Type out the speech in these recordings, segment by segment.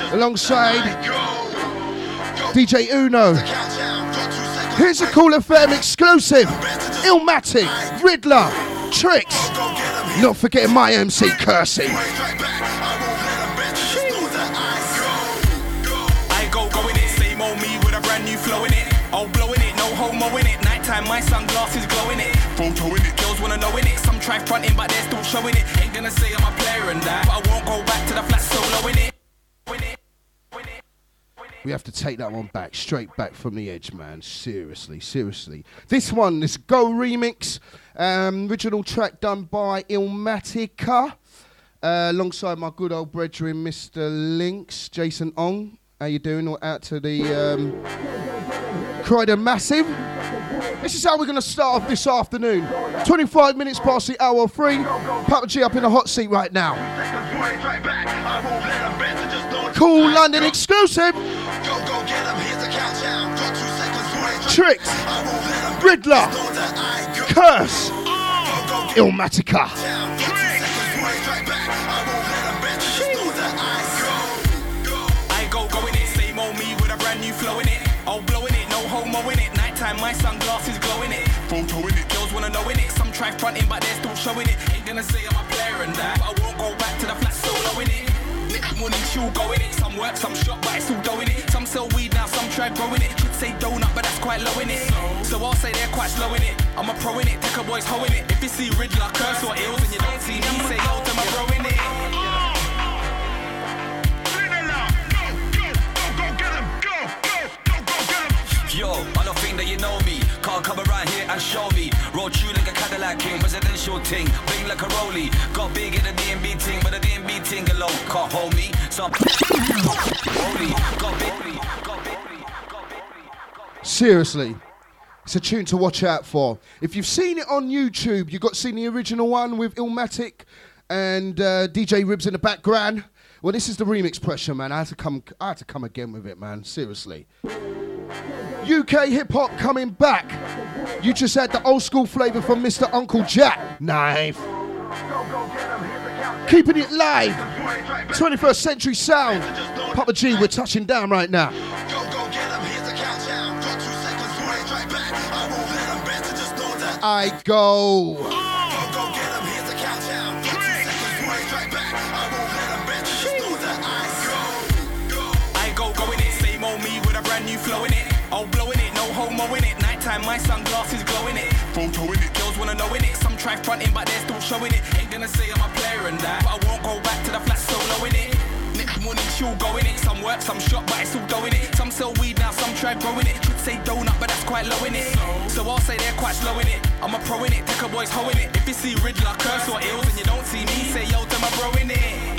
alongside DJ Uno. Here's a Cool FM exclusive. Illmatic, Riddler, Tricks. Not forgetting my MC Cursing. I go in it, same old me with a brand new flow in it. All blowing it, no homo in it. Nighttime, my sunglasses glowing it. Photo in it, girls wanna know in it. Some try fronting, but they're still showing it. Ain't gonna say I'm a player and that, but I won't go back to the flat solo in it. We have to take that one back, straight back from the edge, man. Seriously. This one, this Go remix, original track done by Illmatica, alongside my good old brethren, Mr. Lynx, Jason Ong. How you doing? Or out to the Crider Massive. This is how we're going to start off this afternoon. 25 minutes past the hour 3. Papa G up in the hot seat right now. Cool London exclusive. Tricks, Riddler, Curse, Illmatica. I go in it, same old me with a brand new flow in it. All blowing it, no homo in it. Nighttime, my sunglasses glowing it. Photo in it, girls wanna know in it. Some try fronting, but they're still showing it. Ain't gonna say I'm a player and that, but I won't go back to the flat solo in it. Next morning she'll go in it. Some work, some shop, but it's still doing it. Some sell weed now, some try growing it. Should say donut, but that's quite low in it. So I'll say they're quite slow in it. I'm a pro in it, take a boy's hoe in it. If you see Riddler, Curse or Ills and you don't see me, say yo to my bro in it. Yo, I don't think that you know me. Can't come around here and show me. Roll you like a Cadillac King, presidential ting. Bing like a rollie. Got big in the DMB ting, but the DMB ting alone can't hold me. So Seriously, it's a tune to watch out for. If you've seen it on YouTube, you've got seen the original one with Illmatic and DJ Ribs in the background. Well, this is the remix pressure, man. I had to come again with it, man. Seriously. UK hip-hop coming back. You just had the old school flavour from Mr. Uncle Jack. Knife. Keeping it live. 21st century sound. Papa G, we're touching down right now. I go. Flow in it, all blowing it, no homo in it. Nighttime, my sunglasses glowing it. Photo in it, girls wanna know in it. Some try fronting, but they're still showing it. Ain't gonna say I'm a player and that, but I won't go back to the flat solo in it. Next morning she'll go in it. Some work, some shop, but it's still doing it. Some sell weed now, some try growing it. Should say donut, but that's quite low in it. So I'll say they're quite slow in it. I'm a pro in it, take a boy's hoe in it. If you see Riddler, Curse or Ills and you don't see me, say yo to my bro in it.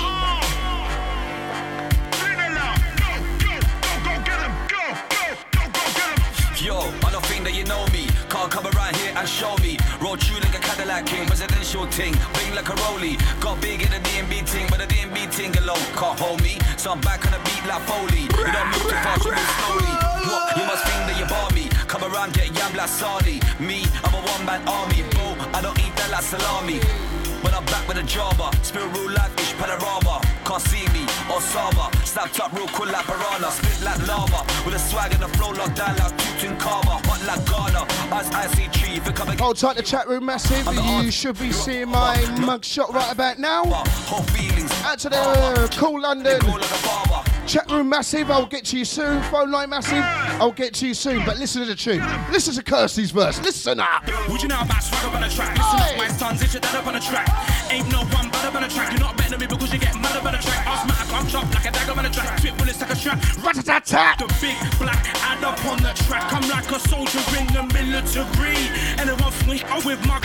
Yo, I don't think that you know me. Can't come around here and show me. Roll you like a Cadillac King, presidential ting. Bing like a rollie. Got big in the DMB ting, but the DMB ting alone can't hold me. So I'm back on the beat like Foley. You don't move too fast, you move slowly. What? You must think that you bar me. Come around, get yam like Sardi. Me, I'm a one-man army. Bro, I don't eat that like salami. When I'm back with a jobber, spill real life-ish panorama. Can't see me, Osama. Snapped up real cool like piranha. Spit like lava. With a swag and a flow locked down like Tutankhamun. Hot like Ghana. Eyes icy tree. If it come again. Hold tight, the chat room massive. You should be seeing my mugshot right about now. Out to the Cool London. Chat room massive, I'll get to you soon. Phone line massive, I'll get to you soon. But listen to the tune. Listen to Kirsty's verse. Listen up. Would you know about swag up on the track? Listen up, my sons, it's your dad up on the track. Ain't no one bad up on the track. You're not better than me because you get mad up on the track. Asthmatic, I'm chopped like a dagger on the track. Twit bullets like a strap. Rat-a-tat-tat. The big black ad up on the track. I'm like a soldier in the military. Anyone think I'm with my...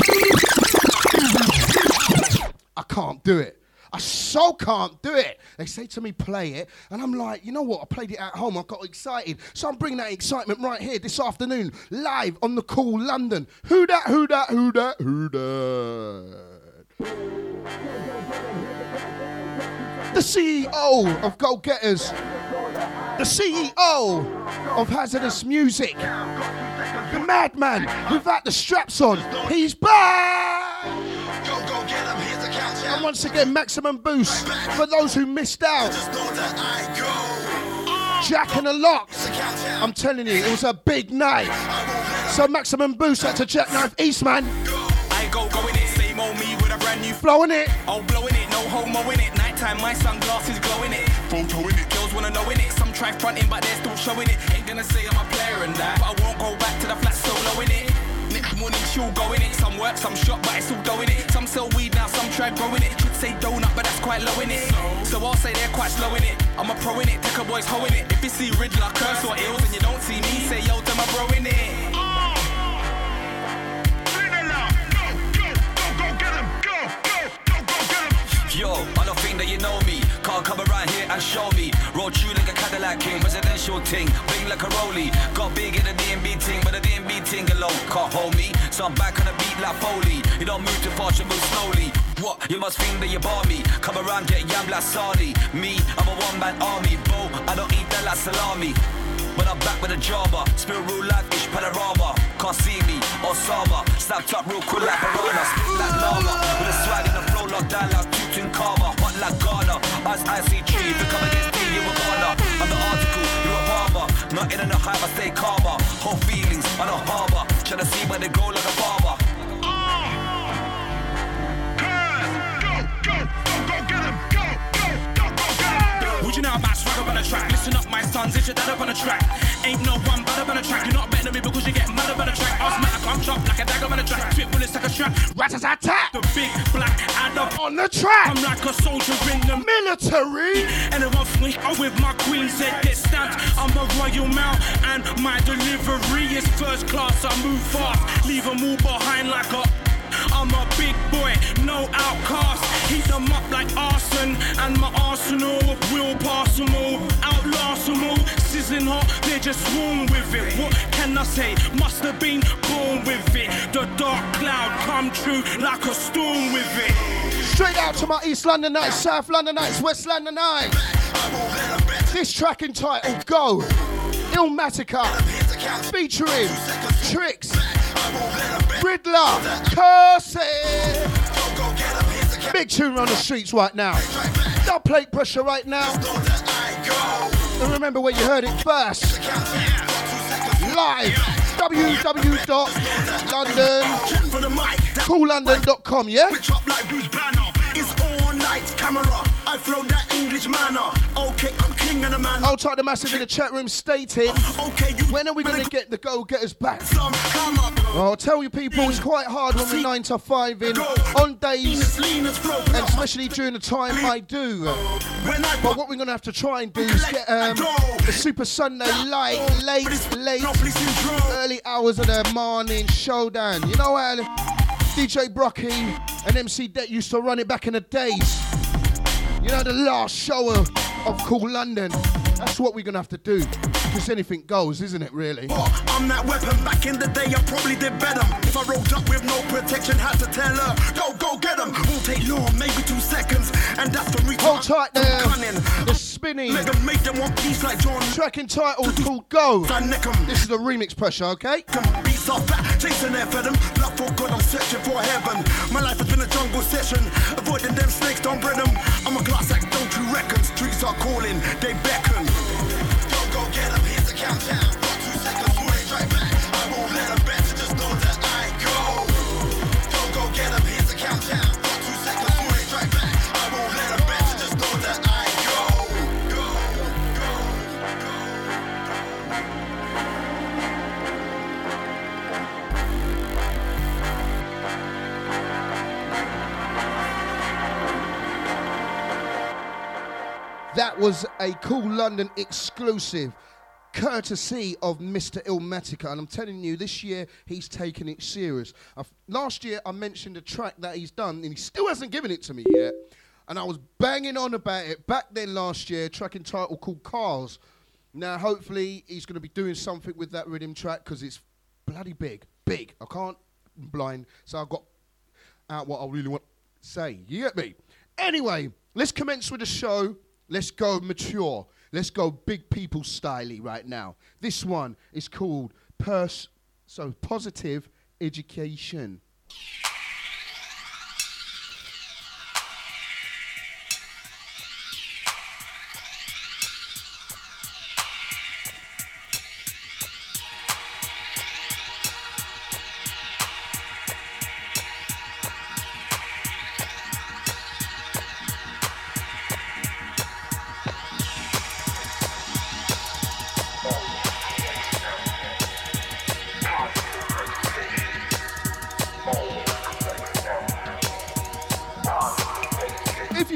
I can't do it. I so can't do it. They say to me, play it. And I'm like, you know what? I played it at home. I got excited. So I'm bringing that excitement right here this afternoon, live on the Cool London. Who dat, who dat, who dat, who dat? The CEO of Go Getters. The CEO of Hazardous Music. The madman without the straps on. He's back! Come once again, maximum boost for those who missed out. Jack and the Locks. I'm telling you, it was a big night. So maximum boost out to Jackknife Eastman. I go in it, same old me with a brand new Blowing it. Oh, blowing it, no homo in it. Nighttime, my sunglasses glowing it. Photo in it, girls wanna know in it. Some try fronting, but they're still showing it. Ain't gonna say I'm a player and that, but I won't go back to the flat solo in it. Next morning she'll go in it. Some work, some shop, but it's all dough in it. Some sell weed now, some try growing it. Should say donut, but that's quite low in it. So I'll say they're quite slow in it. I'm a pro in it, take a boy's hoe in it. If you see Riddler, curse or ills, and you don't see me, say yo, them a bro in it. Yo, I don't think that you know me. Can't come around here and show me. Roll true like a Cadillac King, presidential ting. Bling like a rollie. Got big in the DMB ting, but the DMB ting alone can't hold me. So I'm back on the beat like Foley. You don't move too fast, you move slowly. What? You must think that you bar me. Come around, get yam like Sadi. Me, I'm a one-man army. Bo, I don't eat that like salami. When I'm back with a jobber, spill real life-ish panorama. Can't see me, Osama. Snapped up real cool like piranha. Spit like lava, with a swag in the flow locked down like Tutankhamun. Hot like Ghana, eyes ICG. If you come against me, you're a Ghana. I'm the article, you're a barber. Nothing in the hype, I stay calmer. Whole feelings, I don't harbor. Tryna see where they go like a barber. Would you know about swag up on the track? Listen up, my sons, it's your dad up on the track. Ain't no one bad up on the track. You're not better than me because you get mad up on the track. Ask me, I come chop like a dagger on the track. Twit bullets like a strap. Rat-a-tat-tat. The big black adder On the track. I'm like a soldier in the Military. Anyone fling out with my queen said get stamped. I'm a royal mount and my delivery is first class. I move fast, leave them all behind like a. I'm a big boy, no outcast. Heat them up like arson, and my arsenal will pass them all, outlast them all. Sizzling hot, they just swarm with it. What can I say? Must have been born with it. The dark cloud come true like a storm with it. Straight out to my East London nights, South London nights, West London nights. This track entitled Go, Illmatica, featuring Tricks, Riddler, Curse It. Big tune on the streets right now. Dub plate pressure right now. And remember where you heard it first. Live. www.coollondon.com, yeah? It's all night camera. I flow that English manner. Okay, I'm king of the man. I'll type the massive in the chat room stating, when are we going to get the go-getters back? I'll tell you people, it's quite hard when we're 9 to 5 in on days, and especially during the time I do. But what we're going to have to try and do is get the Super Sunday late early hours of the morning showdown. You know how DJ Brocky and MC Det used to run it back in the days? You know, the last show of Cool London. That's what we're going to have to do. Because anything goes, isn't it, really? I'm that weapon. Back in the day, I probably did better. If I rolled up with no protection, had to tell her, go get them. Won't take long, maybe 2 seconds. And that's the reason. Hold tight there. The spinning. Make them want peace like John. Track entitled called Go. This is the remix pressure, okay? Beats off back, chasing their venom. Love for God, I'm searching for heaven. My life has been a jungle session. Avoiding them snakes, don't breed them. I'm a glass act, don't you reckon? Streets are calling, they beckon. Go get them, here's the countdown. 2 seconds, you ain't right back. I won't let them bet, so just know that I go. Go get them, here's the countdown. 2 seconds, you ain't right back. I won't let them bet, so just know that I That was a Cool London exclusive, courtesy of Mr. Illmatica. And I'm telling you, this year, he's taken it serious. Last year, I mentioned a track that he's done, and he still hasn't given it to me yet. And I was banging on about it back then last year, track entitled called Cars. Now, hopefully, he's going to be doing something with that rhythm track, because it's bloody big. Big. I can't, I'm blind, so I've got out what I really want to say. You get me? Anyway, let's commence with the show. Let's go mature. Let's go big people style-y right now. This one is called Positive Education.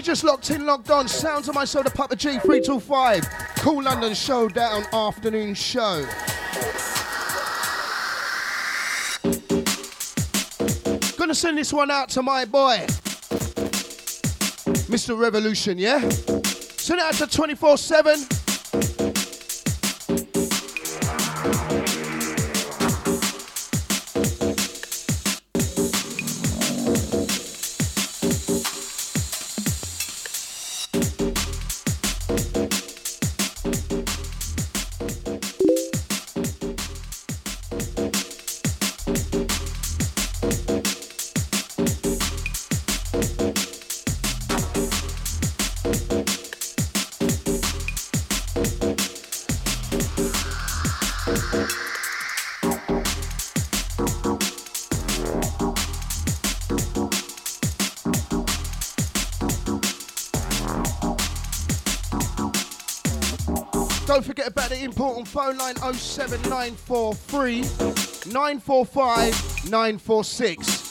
just locked in, logged on. Sounds of my soda, Papa G, 3 till 5. Cool London Showdown afternoon show. Gonna send this one out to my boy, Mr. Revolution, yeah? Send it out to 24/7. Don't forget about the important phone line 07943 945 946.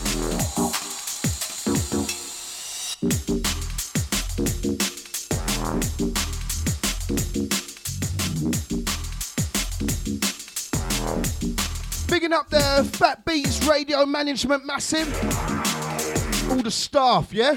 Bigging up the Fat Beats Radio Management Massive. All the staff, yeah?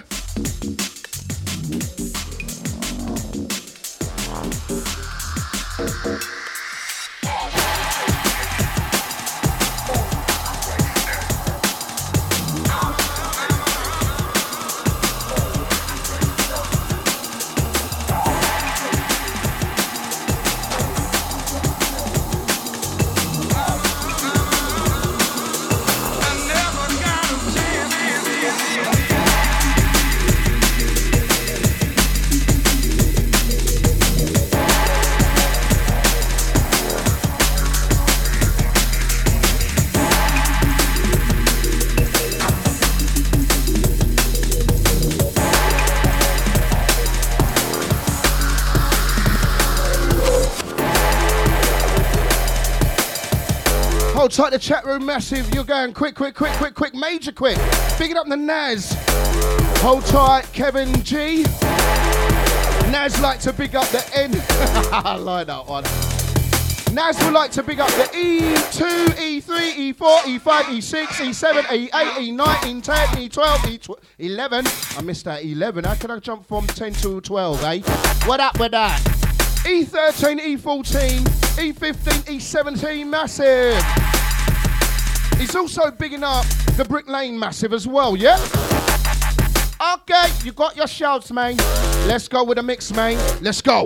Tight the chat room massive. You're going quick, major quick. Bigging up the Naz. Hold tight, Kevin G. Naz like to big up the N. I like that one. Naz would like to big up the E2, E3, E4, E5, E6, E7, E8, E9, E10, E12, E11. I missed that 11. How can I jump from 10 to 12, eh? What up with that? E13, E14, E15, E17, massive. He's also bigging up the Brick Lane massive as well, yeah? Okay, you got your shouts, man. Let's go with the mix, man. Let's go.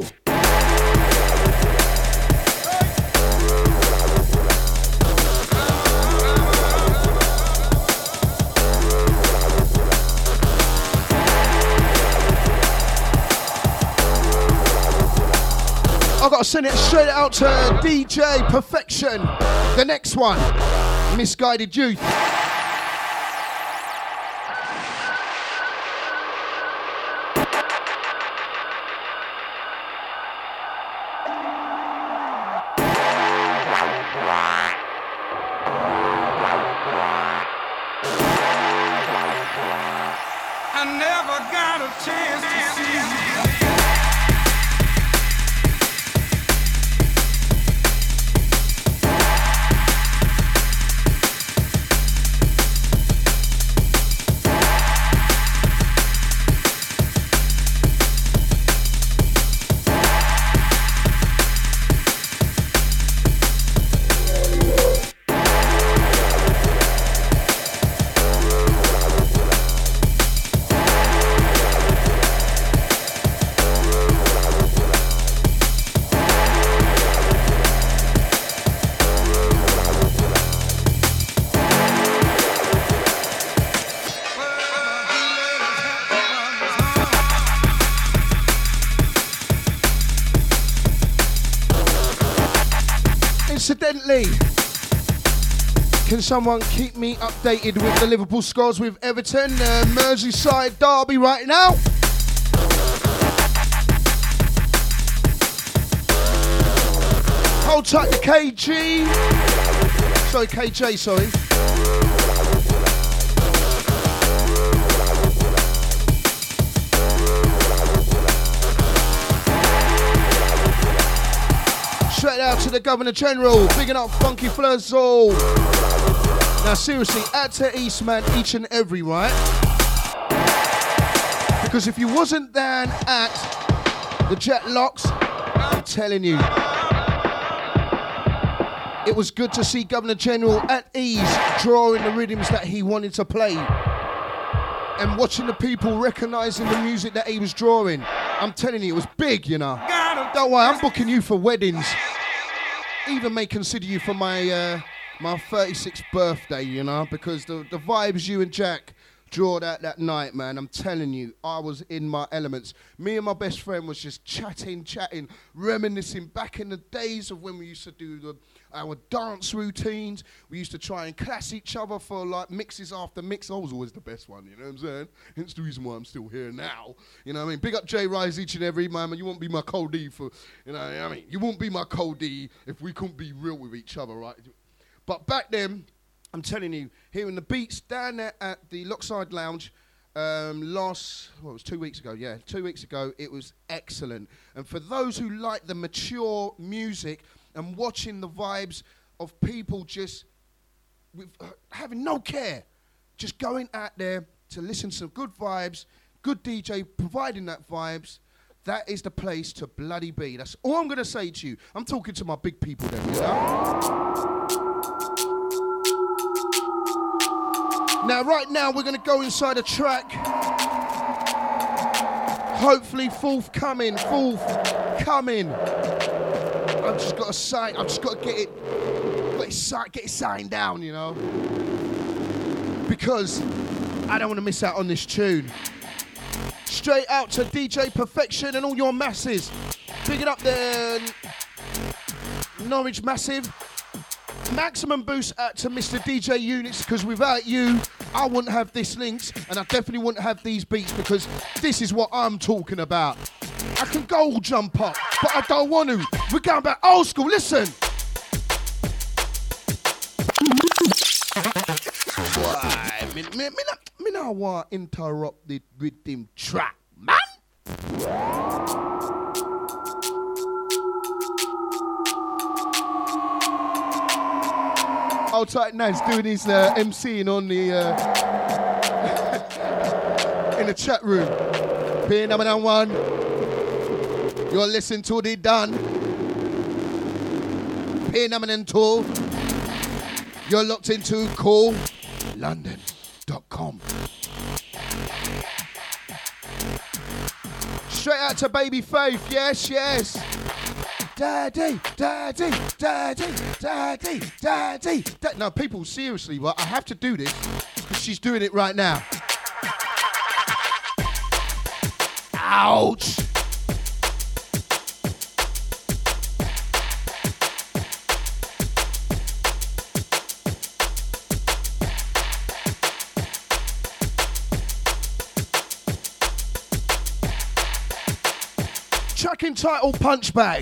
I've got to send it straight out to DJ Perfection. The next one, Misguided Youth. I never got a chance to see you. Incidentally, can someone keep me updated with the Liverpool scores with Everton, Merseyside derby right now? Hold tight to KG. Sorry, KJ, sorry. Straight out to the Governor General, bigging up Funky Flurzo. Now seriously, out to Eastman each and every, right? Because if you wasn't down at the Jet Locks, I'm telling you, it was good to see Governor General at ease, drawing the rhythms that he wanted to play. And watching the people recognising the music that he was drawing. I'm telling you, it was big, you know. Don't worry, I'm booking you for weddings. Even may consider you for my my 36th birthday, you know, because the vibes you and Jack drawed out that night, man, I'm telling you, I was in my elements. Me and my best friend was just chatting, reminiscing back in the days of when we used to do our dance routines. We used to try and class each other for like mixes after mix. I was always the best one, you know what I'm saying? Hence the reason why I'm still here now. You know what I mean? Big up J Rise each and every man. You won't be my Cole D for, you know what I mean? You won't be my Cole D if we couldn't be real with each other, right? But back then, I'm telling you, hearing the beats down there at the Lockside Lounge it was 2 weeks ago, yeah. 2 weeks ago, it was excellent. And for those who like the mature music and watching the vibes of people just with, having no care, just going out there to listen to some good vibes, good DJ providing that vibes, that is the place to bloody be. That's all I'm going to say to you. I'm talking to my big people then, you know? Now, right now, we're going to go inside a track. Hopefully, forthcoming. I've just got to sign. I've just got to get it signed down, you know. Because I don't want to miss out on this tune. Straight out to DJ Perfection and all your masses. Bigging up the Norwich Massive. Maximum boost out to Mr. DJ Units, because without you, I wouldn't have this links, and I definitely wouldn't have these beats, because this is what I'm talking about. I can go jump up, but I don't want to. We're going back old school, listen. Why? Me not want to interrupt the rhythm track, man. Old tight Nance doing his MCing on the in the chat room. Pin number 1. You're listening to the done. Pin number 2. You're locked into calllondon.com. Straight out to Baby Faith, yes. Daddy. No, people, seriously, well, I have to do this because she's doing it right now. Ouch! Track entitled Punch Bag.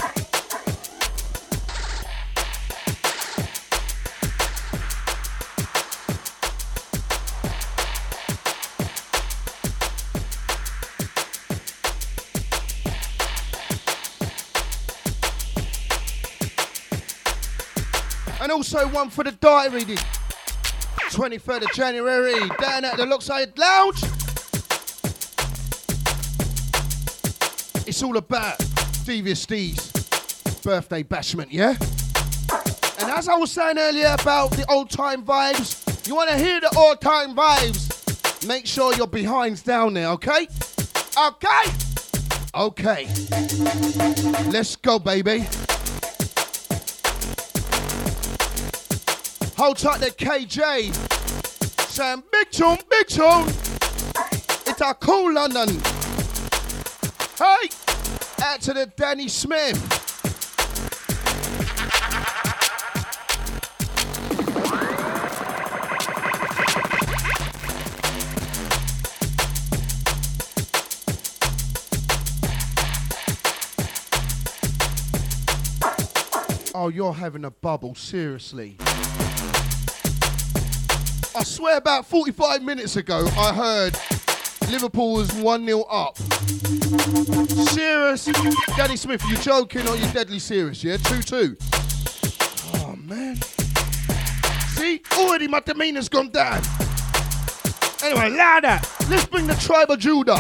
And also one for the diary, the 23rd of January, down at the Lockside Lounge. It's all about Devious Steve's birthday bashment, yeah? And as I was saying earlier about the old time vibes, you want to hear the old time vibes, make sure your behind's down there, okay? Okay. Let's go, baby. Hold tight to KJ. Saying big tune. It's our cool London. Hey, out to the Danny Smith. Oh, you're having a bubble, seriously. I swear about 45 minutes ago, I heard Liverpool was 1-0 up. Serious? Danny Smith, you joking or you deadly serious, yeah? 2-2. Oh, man. See? Already my demeanor's gone down. Anyway, louder. Let's bring the tribe of Judah.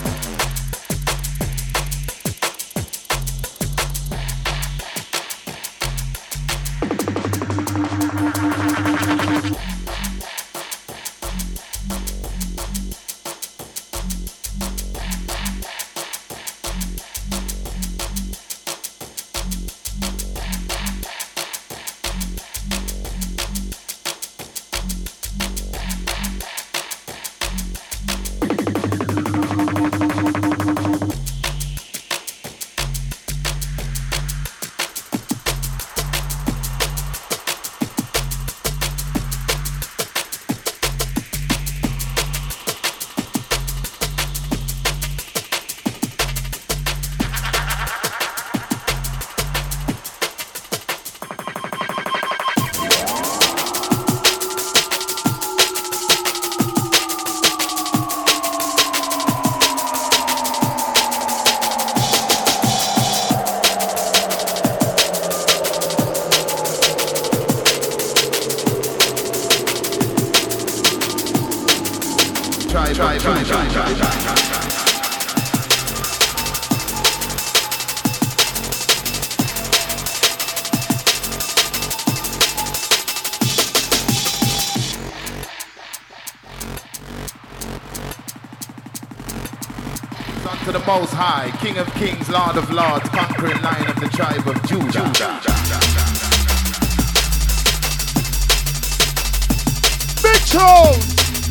To the Most High, King of Kings, Lord of Lords, conquering Lion of the tribe of Judah. Big tone!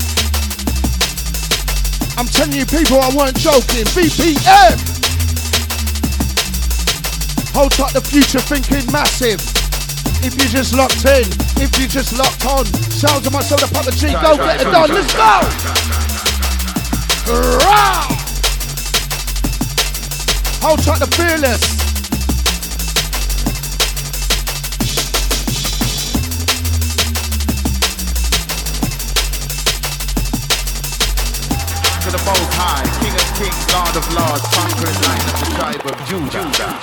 I'm telling you people, I weren't joking. BPM! Hold tight, the future thinking massive. If you just locked in, if you just locked on. Sounds of myself, the Papa G, go get it done, let's go! Rah! Hold tight, the fearless. To the Most High, King of Kings, Lord of Lords, conquering Lion of the tribe of Judah.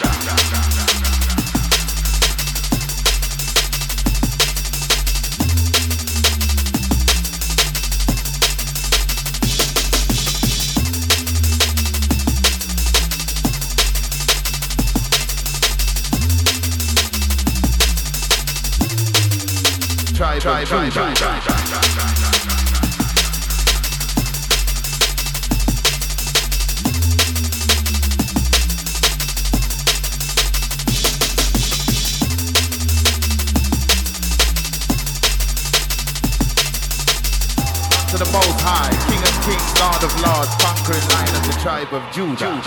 Tribe. To the Most High, King of Kings, Lord of Lords, conquering Lion of the tribe of Judah.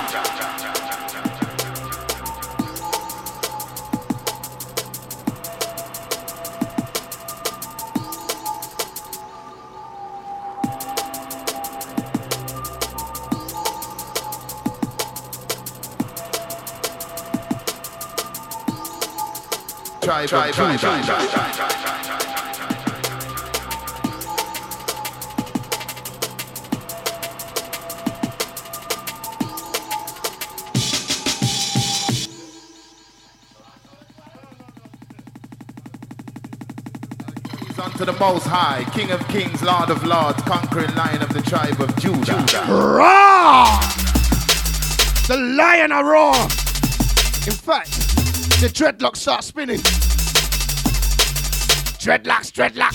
To the Most High, King of Kings, Lord of Lords, conquering Lion of the tribe of Judah. Roar! The lion are raw. In fact, the dreadlocks start spinning. Dreadlocks.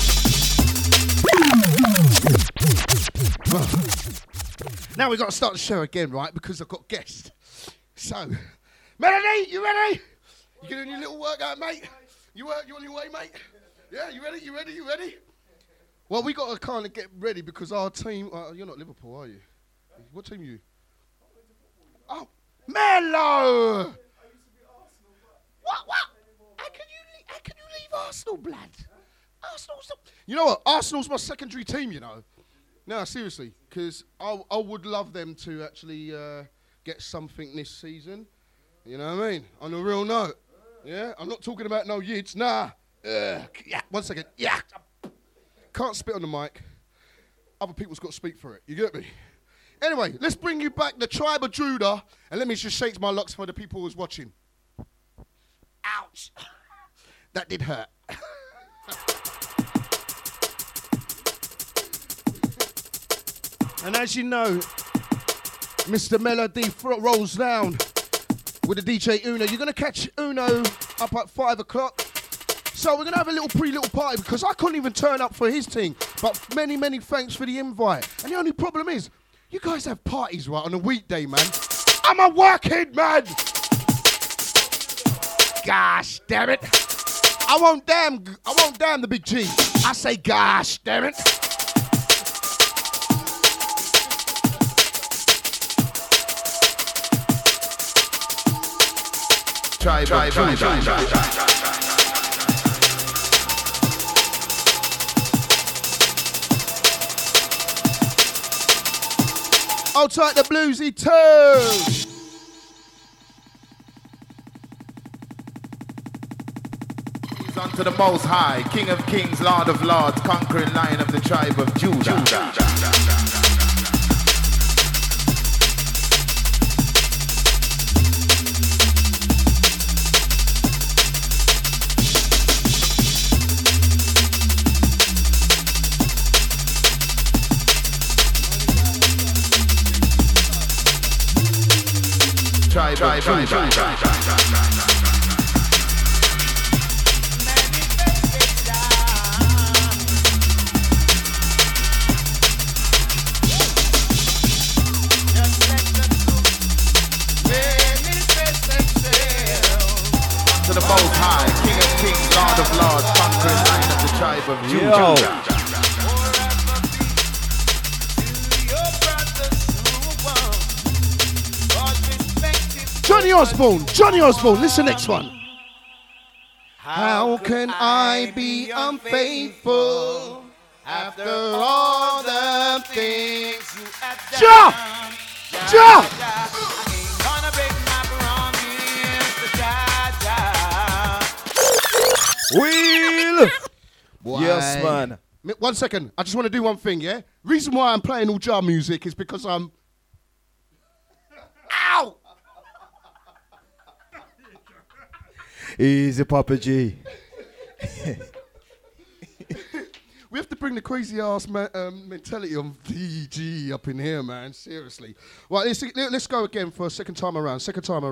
Now we've got to start the show again, right? Because I've got guests. So, Melody, you ready? You doing your little workout, mate? You on your way, mate? Yeah, you ready? Well, we got to kind of get ready because our team... you're not Liverpool, are you? What team are you? Oh, Melo! What? How can you leave Arsenal, blood? Arsenal's the... You know what? Arsenal's my secondary team, you know. No, seriously, because I would love them to actually get something this season. You know what I mean? On a real note. Yeah? I'm not talking about no yids. Nah. Yeah. 1 second. Yeah. Can't spit on the mic. Other people's got to speak for it. You get me? Anyway, let's bring you back the Tribe of Judah, and let me just shake my locks for the people who's watching. Ouch. That did hurt. And as you know, Mr. Melody rolls down with the DJ Uno. You're going to catch Uno up at 5 o'clock. So we're going to have a little party because I couldn't even turn up for his thing. But many, many thanks for the invite. And the only problem is, you guys have parties, right, on a weekday, man. I'm a working man. Gosh, damn it. I won't damn the big G. I say gosh, damn it. Tribe. I'll take the bluesy too. Unto the Most High, King of Kings, Lord of Lords, conquering Lion of the tribe of Judah. To the Most High, King of Kings, Lord of Lords, conquering Lion of the tribe of Judah. Johnny Osborne, listen next one. How can I be unfaithful after all the things you have done? Ja! Wheel! Yes, man. 1 second, I just want to do one thing, yeah? Reason why I'm playing all jar music is because I'm... Ow! Easy, Papa G. We have to bring the crazy ass mentality of DG up in here, man. Seriously. Right, let's go again for a second time around.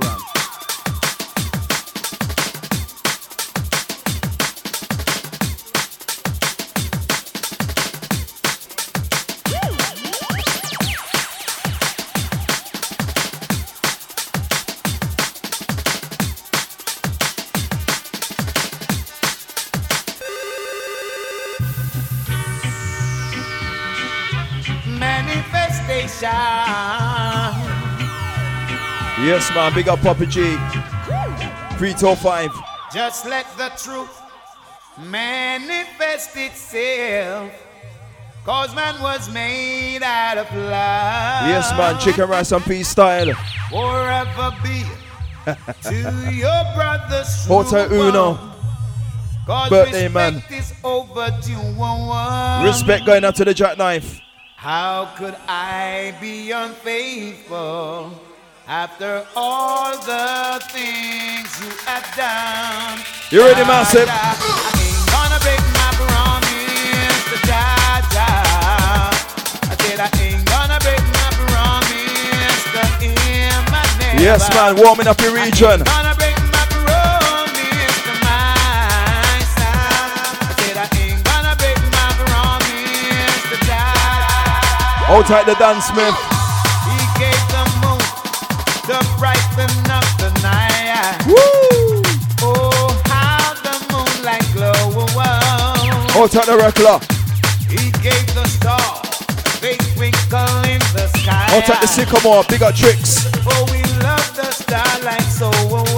Yes, man. Big up, Papa G. 325. Just let the truth manifest itself. Cause man was made out of love. Yes, man. Chicken rice and peas style. Forever be to your brothers. Hotel Uno. Birthday, man. Is overdue. Respect going out to the jackknife. How could I be unfaithful after all the things you have done? You ready, Massive? I ain't gonna break my promise to Jaja. I said I ain't gonna break my promise to him. Yes, man, warming up your region. I ain't gonna break my promise to myself. I said I ain't gonna break my promise to Jaja. Hold tight the Dan Smith. He gave the moon to brighten up the night. Woo! Oh, how the moonlight glow. Hold tight the Reckler. He gave the stars a twinkle in the sky. Hold tight the Sycamore. Big up Tricks. Oh, we love the starlight so.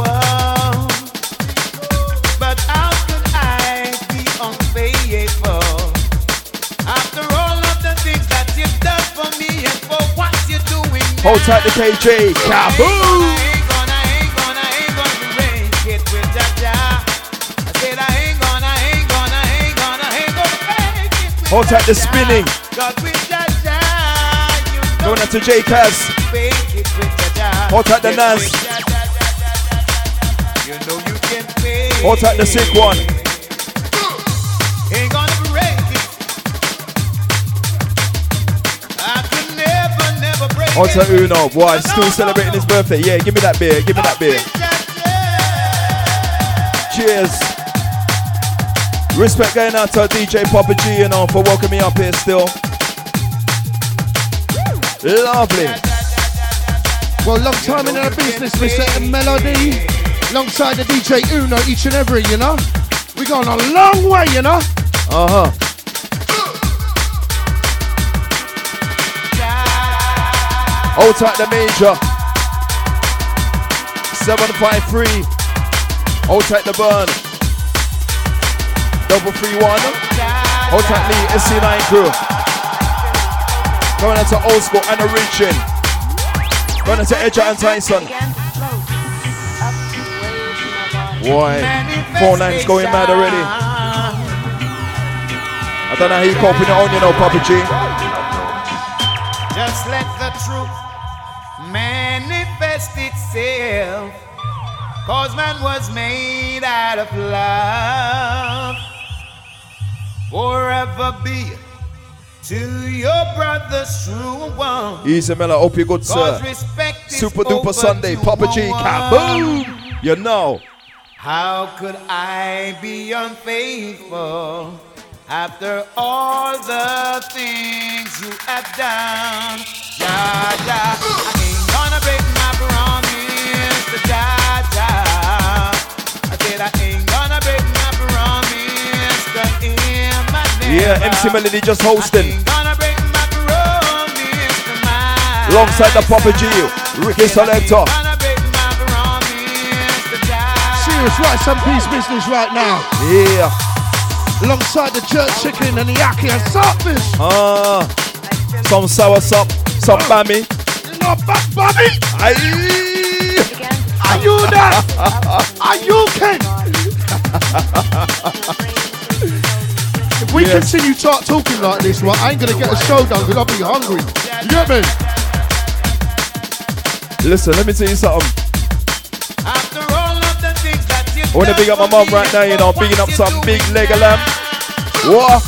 But how could I be unfaithful after all of the things that you've done for me and for what you're doing now? Hold tight the KJ. Kaboom! I ain't gonna break it with Jaja. I said I ain't gonna break it with Hold tight the Spinning. God with Jaja, you Going out to J Kaz. Hold tight the Naz. You know you can fake. Hold tight the sick one. Ain't gonna break it. I could never break Hold it. tight Uno. Boy, still celebrating his birthday. Yeah, give me that beer. Give me that beer. Cheers. Respect going out to DJ Papa G, you know, for welcoming me up here still. Lovely. Well, long time in the business, Mr. Melody. Alongside the DJ Uno, each and every, you know. We gone a long way, you know. Uh-huh. Hold tight the major. 753. Hold tight the burn. 331. Hold tight Lee, SC9 crew. Going out to old school and origin. Going out to Edger and Tyson. Boy, 4-9's going mad already. I don't know how you coping it on, you know, Papa G. Just let the truth manifest itself. Cause man was made out of love. Forever be to your brother's true one. Easy Miller, hope you're good, sir. Super duper Sunday, Papa G, kaboom! You know. How could I be unfaithful after all the things you have done? Ja, ja, I ain't gonna break my promise to Ja, ja. I said I ain't gonna break my promise to him. Yeah, MC Melody just hosting. I ain't gonna break my promise to my Alongside the Papa G, Ricky Selector. Serious right, some peace business right now. Yeah. Alongside the jerk chicken and the yaki and saltfish. Some sour sop, some bammy. You know back, Bobby? Aye. Are you that? Are you Ken? If we continue talking like this, right, I ain't gonna get a show done because I'll be hungry. You get me? Listen, let me tell you something. After all of the things that you I wanna big up my mum right now, you know, bigging up some big leg of lamb. What?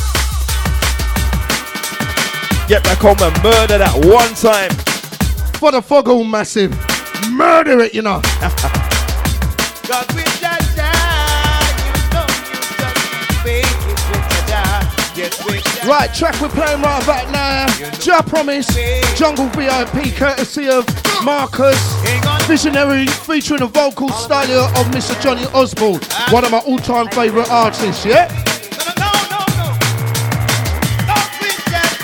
Get back home and murder that one time. For the Foggle Massive. Murder it, you know. God with Jah Jah, you know you just can't fake it with Jah Jah. Yes, with Jah. Right, track we're playing right about now. Jah Promise, Jungle VIP, courtesy of Marcus, Visionary, featuring a vocal style of Mr. Johnny Osborne, one of my all-time favourite artists, yeah? No. God with Jah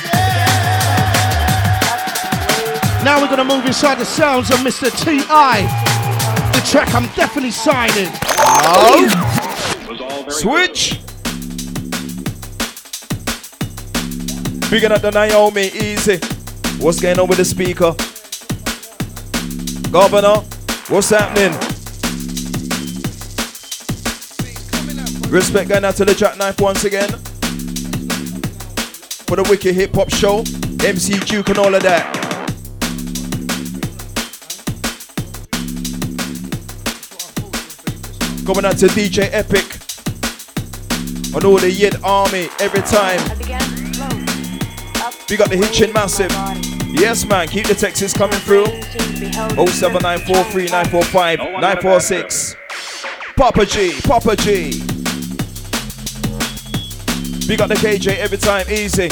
Jah. Now we're gonna move inside the sounds of Mr. T.I. The track I'm definitely signing. Switch. Bigging up the Naomi, easy. What's going on with the speaker? Governor, what's happening? Respect going out to the Jackknife once again. For the Wicked Hip Hop Show, MC Duke and all of that. Coming out to DJ Epic and all the Yid Army every time. We got the Hitchin Massive. Yes, man, keep the texts coming through. 07943945946. Papa G. We got the KJ every time, easy.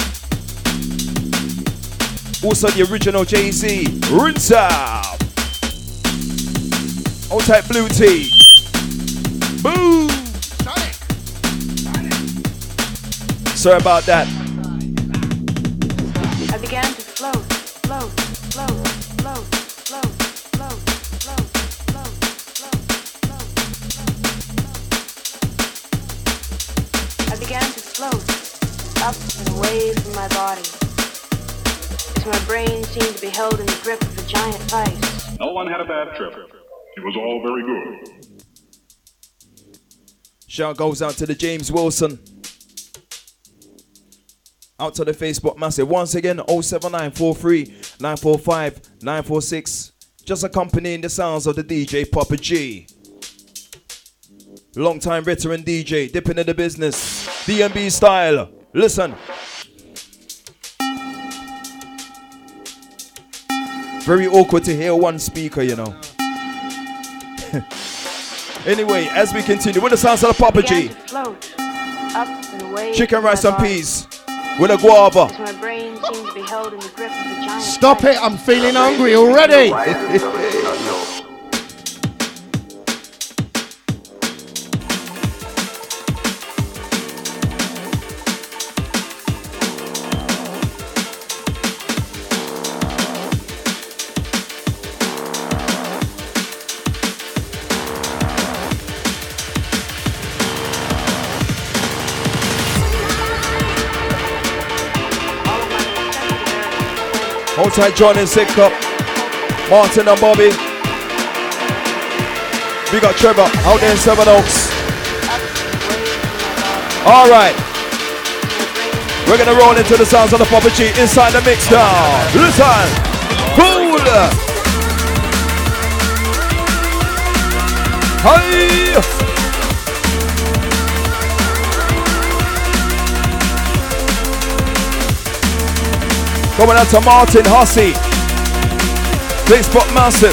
Also the original Jay-Z, Rinse Out. Old type Blue Tea. Boom! Sorry about that. I began to float. I began to float up and away from my body, till my brain seemed to be held in the grip of a giant vice. No one had a bad trip. It was all very good. Shout goes out to the James Wilson. Out to the Facebook massive. Once again, 07943 945-946. Just accompanying the sounds of the DJ Papa G. Long-time veteran DJ, dipping in the business. DMB style. Listen. Very awkward to hear one speaker, you know. Anyway, as we continue with the sounds of the Papa G. Chicken rice and peas with a guava. My brain seemed to be held in the grip of a giant. Stop it, I'm feeling hungry already. Hold tight, John and Sick Cup. Martin and Bobby. We got Trevor out there in Seven Oaks. Alright. We're gonna roll into the sounds of the Papa G inside the mix now. Listen. Cool. Hey. Coming out to Martin Hussey. Big spot massive.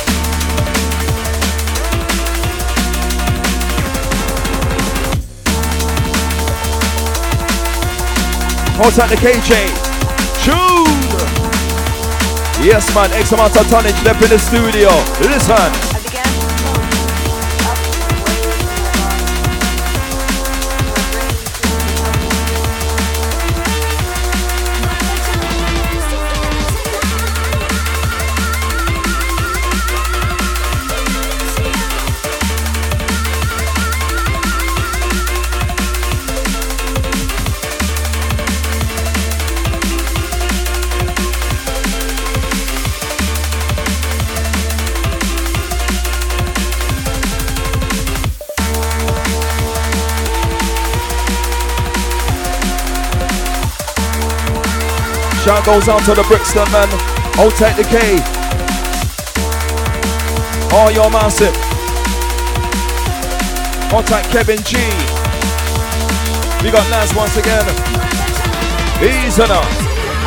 Hold tight to KJ. Choo! Yes man, X amount of tonnage left in the studio. Listen. Shout goes out to the Brixton man. Hold tight the K. Oh, you're massive. Hold tight Kevin G. We got Naz once again. Easy enough.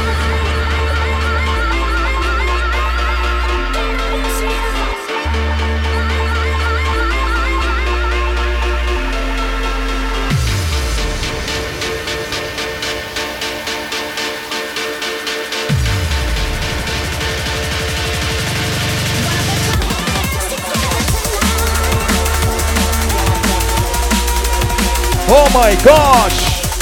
Oh my gosh!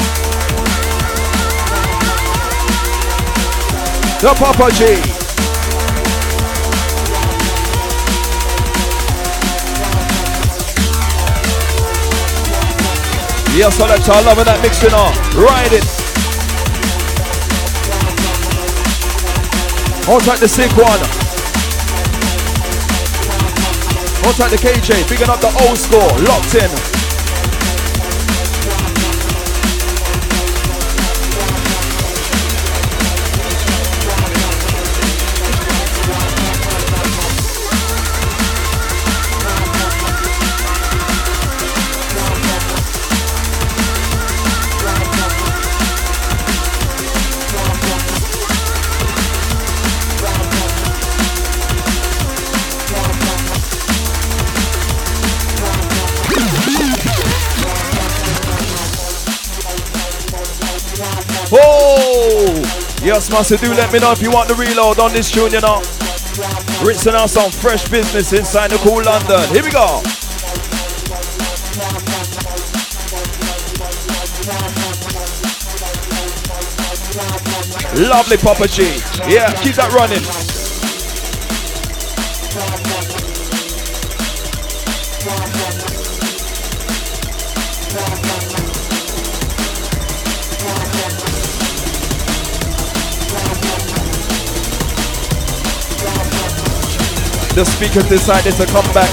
The Papa G. Yes, Alexa, I love that mixing on. Ride it. Hold tight the sick one. Hold tight the KJ. Picking up the old score. Locked in. Yes, master, do let me know if you want the reload on this tune, you know. Rinsing out some fresh business inside the cool London. Here we go. Lovely Papa G. Yeah, keep that running. The speaker decided to come back.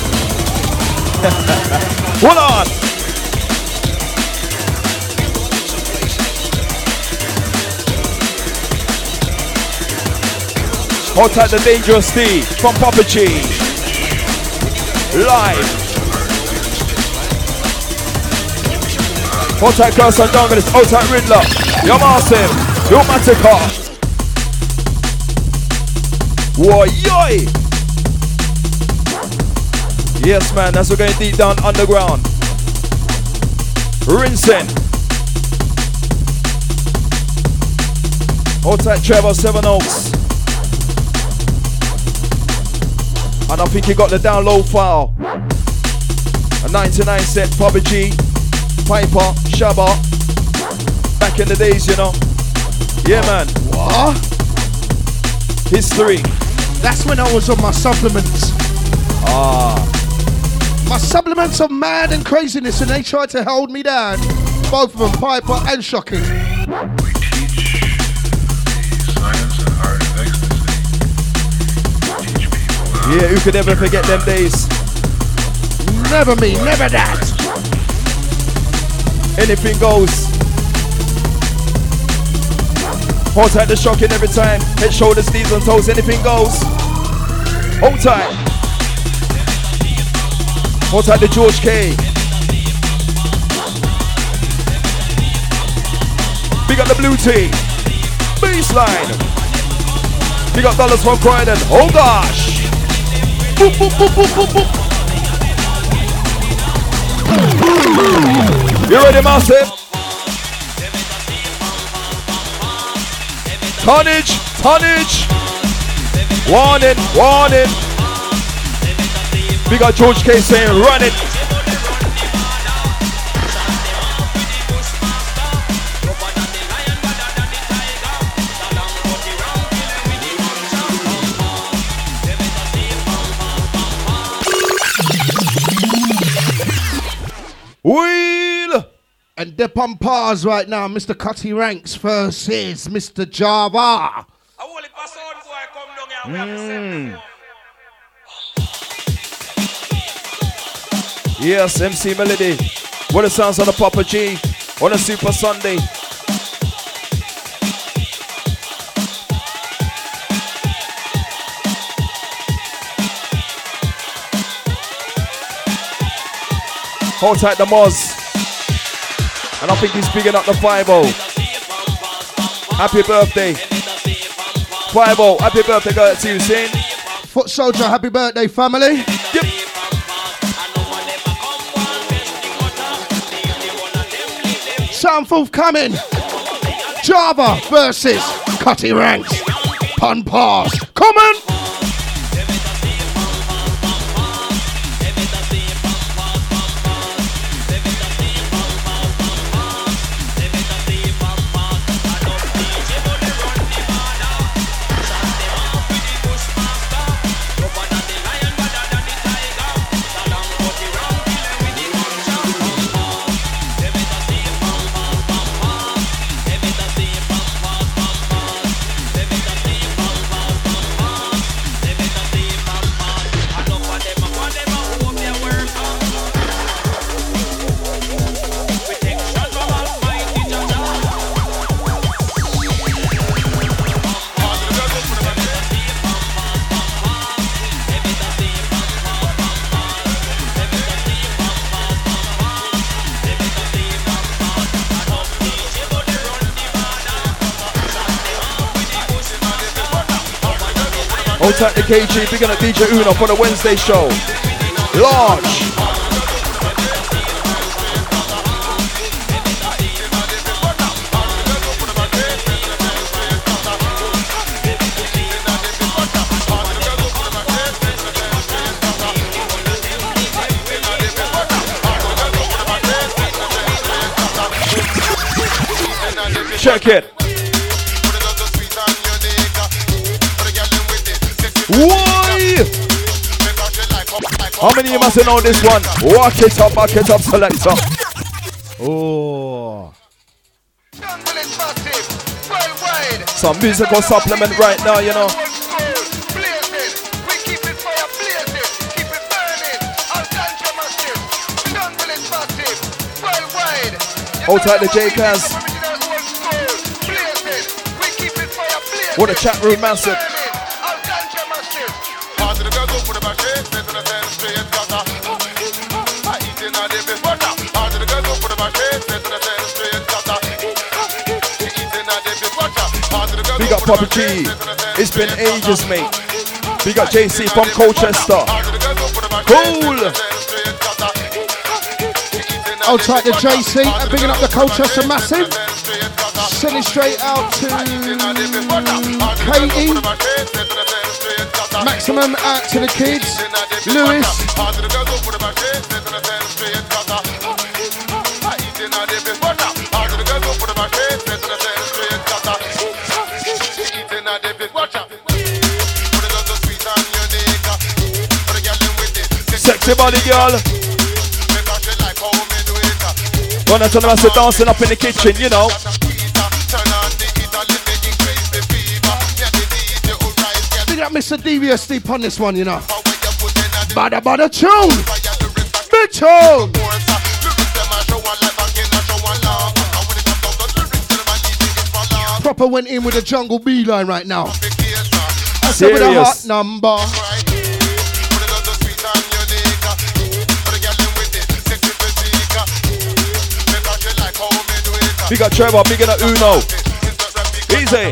Hold on. Hold tight the Dangerous D from Papa G. Live. Hold tight Curse and Jungle. Hold tight Riddler. Yo Massive. Yo Matica. Whoa, yoy. Yes, man, that's what we're going deep down underground. Rinsing. Hold tight Trevor, Seven Oaks. And I think he got the download file. A 99 set, Papa G, Piper, Shabba. Back in the days, you know. Yeah, man. What? History. That's when I was on my supplements. My supplements of mad and craziness, and they tried to hold me down. Both of them, Piper and Shocking. We teach the science and art of ecstasy. We teach people how Yeah, who could ever forget them days? Never me, never that. Anything goes. Hold tight the Shocking every time. Head, shoulders, knees and toes, anything goes. Hold tight. Hold tight the George K. Big up the Blue Tea. Baseline. Big up Dollars from Croydon. Oh gosh. Boop, boop, boop, boop, boop, boop. You ready, Massive? Tonnage, tonnage. Warning, warning. We got George K saying run it. Wheel. And they're on pause right now. Mr. Cutty Ranks versus Mr. Java. Yes, MC Melody. What it sounds on the Papa G on a Super Sunday. Hold tight the Moz. And I think he's bigging up the 5-0. Happy birthday. 5-0, happy birthday go to you, Sin. Foot Soldier, happy birthday, family. Yep. Sound forthcoming. Java versus Cutty Ranks. Pun pass. Come on. Hold tight the KG, big on the DJ Uno for the Wednesday show. Large. Check it. Why? How many of you must know this one? Walk it up, selector. Oh. Some musical supplement right now, you know. Hold tight the J-Caz. What a chat room massive. Papa G. It's been ages, mate. We got JC from Colchester. Cool. Outside the JC and picking up the Colchester Massive. Sending straight out to Katie. Maximum out to the kids. Lewis. Sexy body girl. Gonna tell them I said dancing up in the kitchen, you know. Big up Mr. Devious Deep on this one, you know. Bada tune. Big tune. Proper went in with a Jungle B line right now. I said with a hot number. We got Trevor, big in a Uno. Easy.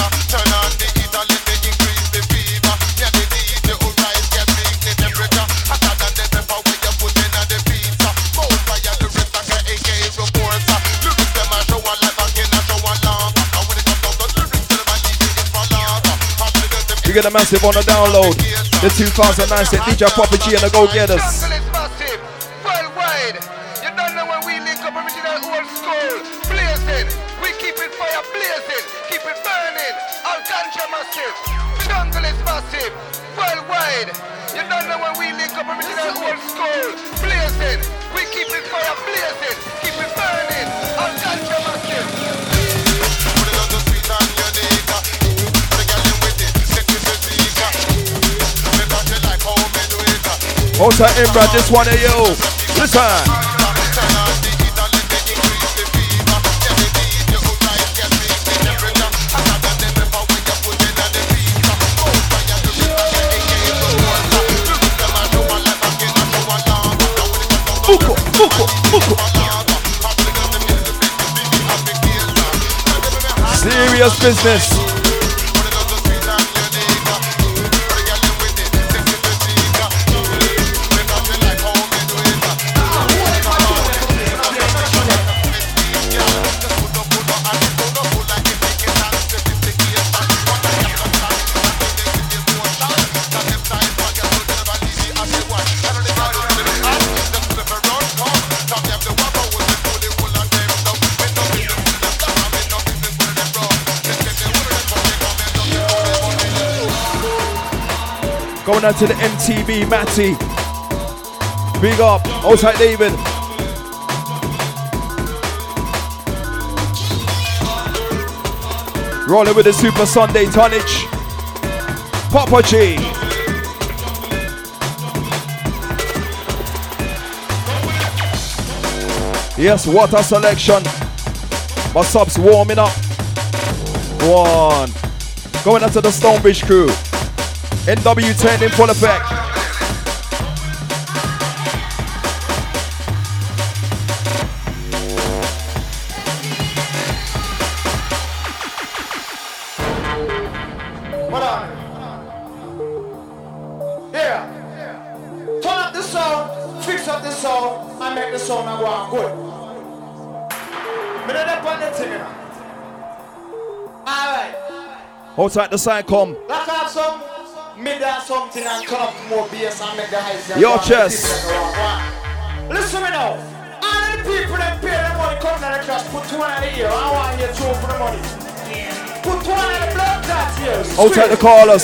We get a massive on the download. The 2009 set DJ Papa G and the Go Getters. Also, Imbra, this one of you. Listen. Serious business. Going out to the MTV, Matty. Big up. Outside David. Rolling with the Super Sunday tonnage. Papa G. Yes, what a selection. My subs warming up. One. Going out to the Stonebridge crew. NW10 in full effect. Hold on. Yeah. Turn up the sound, fix up the sound, and make the sound go on good. Me not up on the thing, you know. Alright. Outside the side come. Let's have some. Me dance something and turn up more bass and make the highs. Your chest. Listen me now. All of the people that pay the money come to the class, put one in the ear. I want you to throw for the money. Put one in the blood clot here. Outside the callers.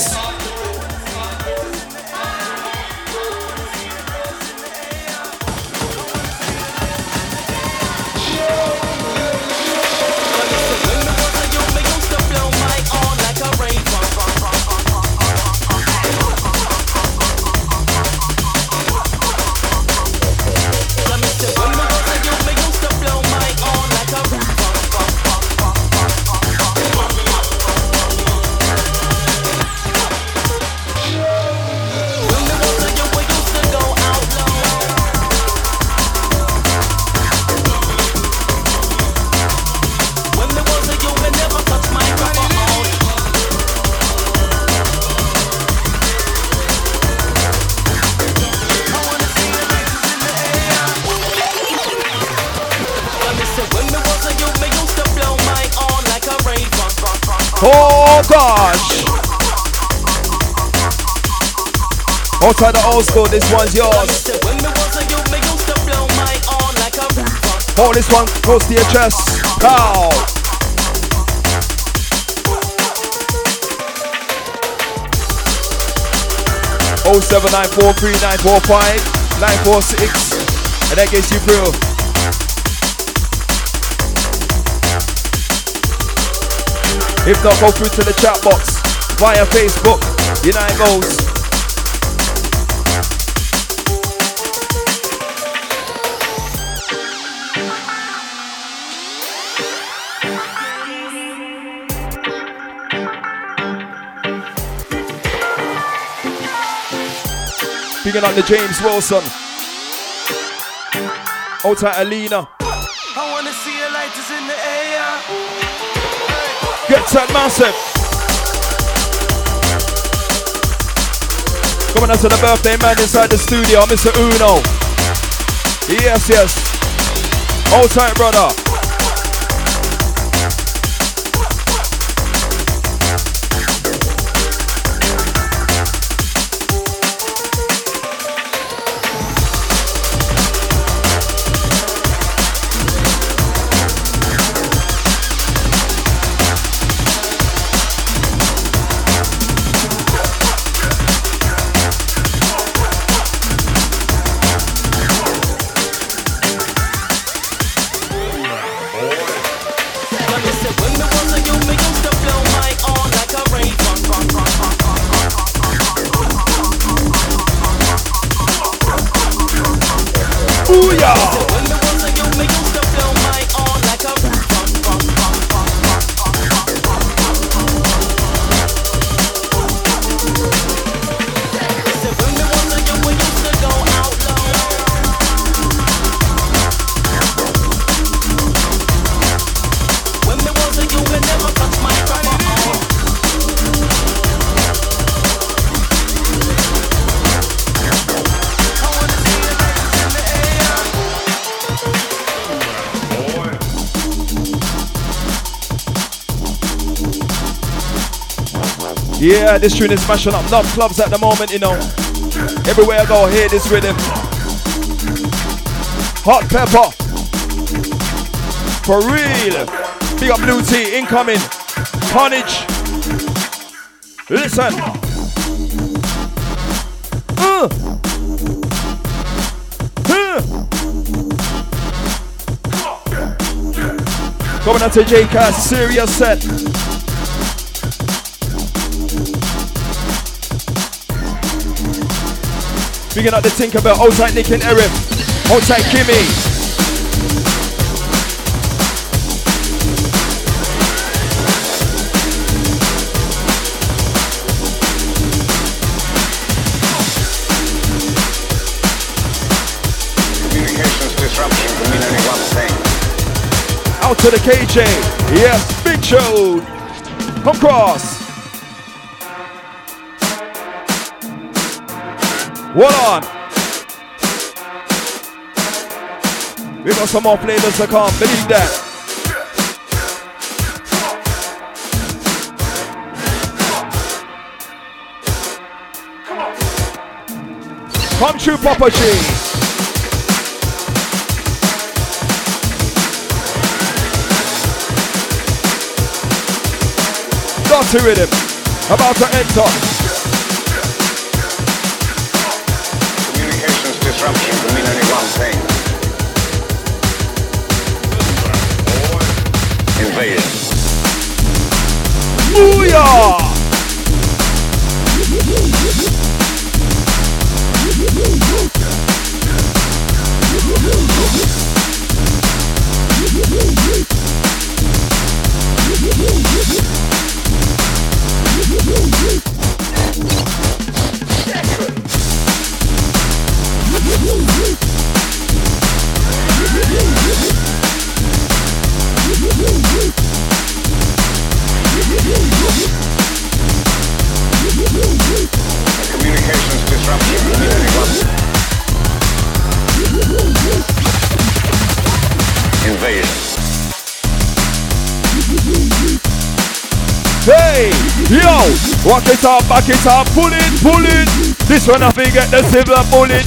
March. Outside the old school, this one's yours. Hold this one close to your chest. Pow. Oh 7943945 and that gets you through. If not, go through to the chat box via Facebook. You know how it goes. Picking up the James Wilson. Outside Alina. I wanna see your lighters in the air. Get that massive. Coming out to the birthday man inside the studio, Mr. Uno. Yes, yes. Outside brother. Yeah, this tune is smashing up enough clubs at the moment, you know. Everywhere I go, I hear this rhythm. Hot pepper. For real. Big up Blue Tea, incoming. Carnage. Listen. Coming out to J-Cast, serious set. Picking up the Tinkerbell, outside Nick and Eric, outside Kimmy. Communications disruption can mean only one thing. Out to the KJ, yes, Big Show. Come cross. Hold on. We got some more flavors to come, believe that. Come true, Papa G. Dirty rhythm. About to enter. Disruption can mean only one thing. Invasion. Booyah! Hey, yo, walk it up, back it up, pull it. This one I think get the silver bullet.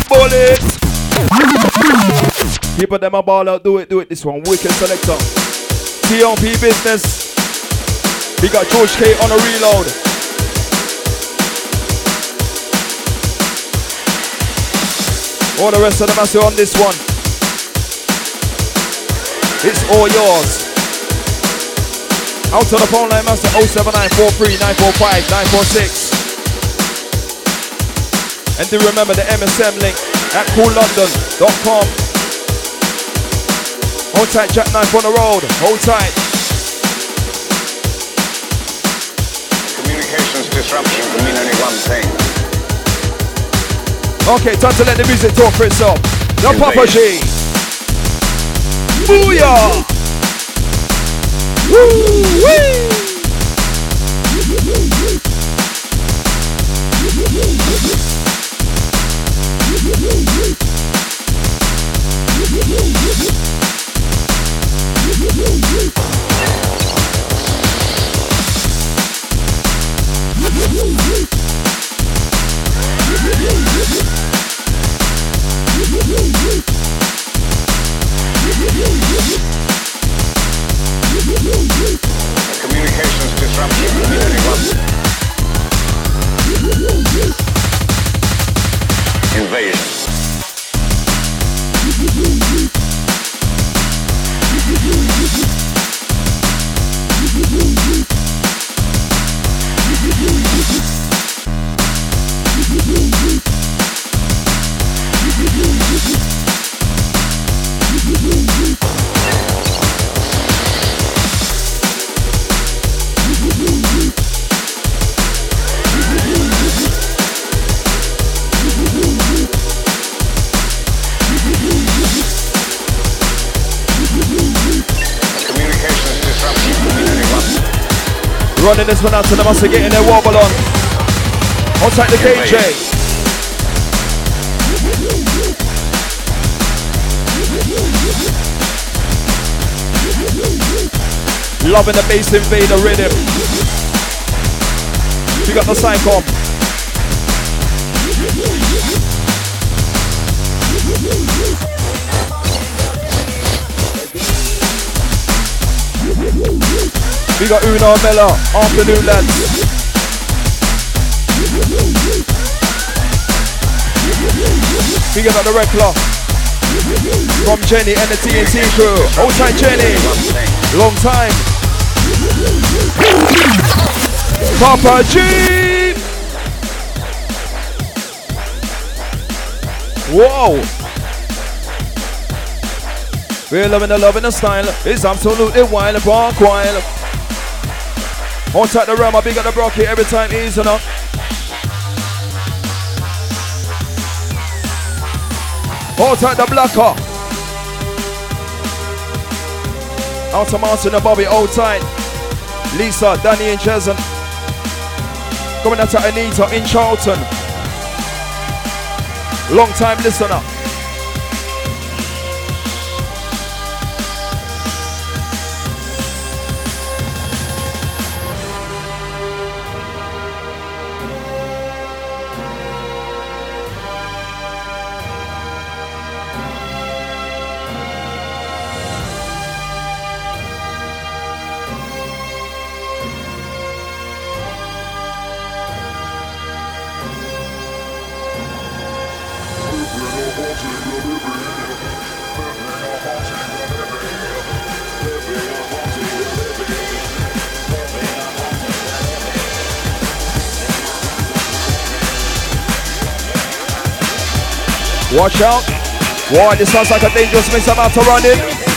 People them a ball out, do it. This one, wicked selector. TOP business. We got George K on a reload. All the rest of the massive on this one. It's all yours. Out to the phone line, master 07943 945 946. And do remember the MSM link at coollondon.com. Hold tight, Jackknife on the road. Hold tight. Communications disruption can mean only one thing. Okay, time to let the music talk for itself. The Papa G. Booyah! Woo-wee! Communications disruption can mean only one thing. Invasion. Running this one out to the muscle, getting their wobble on. Hold tight the KJ. Loving the bass invader rhythm. We got the Psycom. We got Una Mella, afternoon lads. We got the Reckler from Jenny and the TNT crew. Hold tight Jenny, long time. Papa G. Whoa. We're loving the style. It's absolutely wild, bark wild. Hold tight the ram, I big up the brocky every time he's enough. Hold tight the blacker. Out to Martin and Bobby, hold tight. Lisa, Danny and Jason. Coming out to Anita in Charlton. Long time listener. Watch out. Boy, this sounds like a dangerous mix about to run in.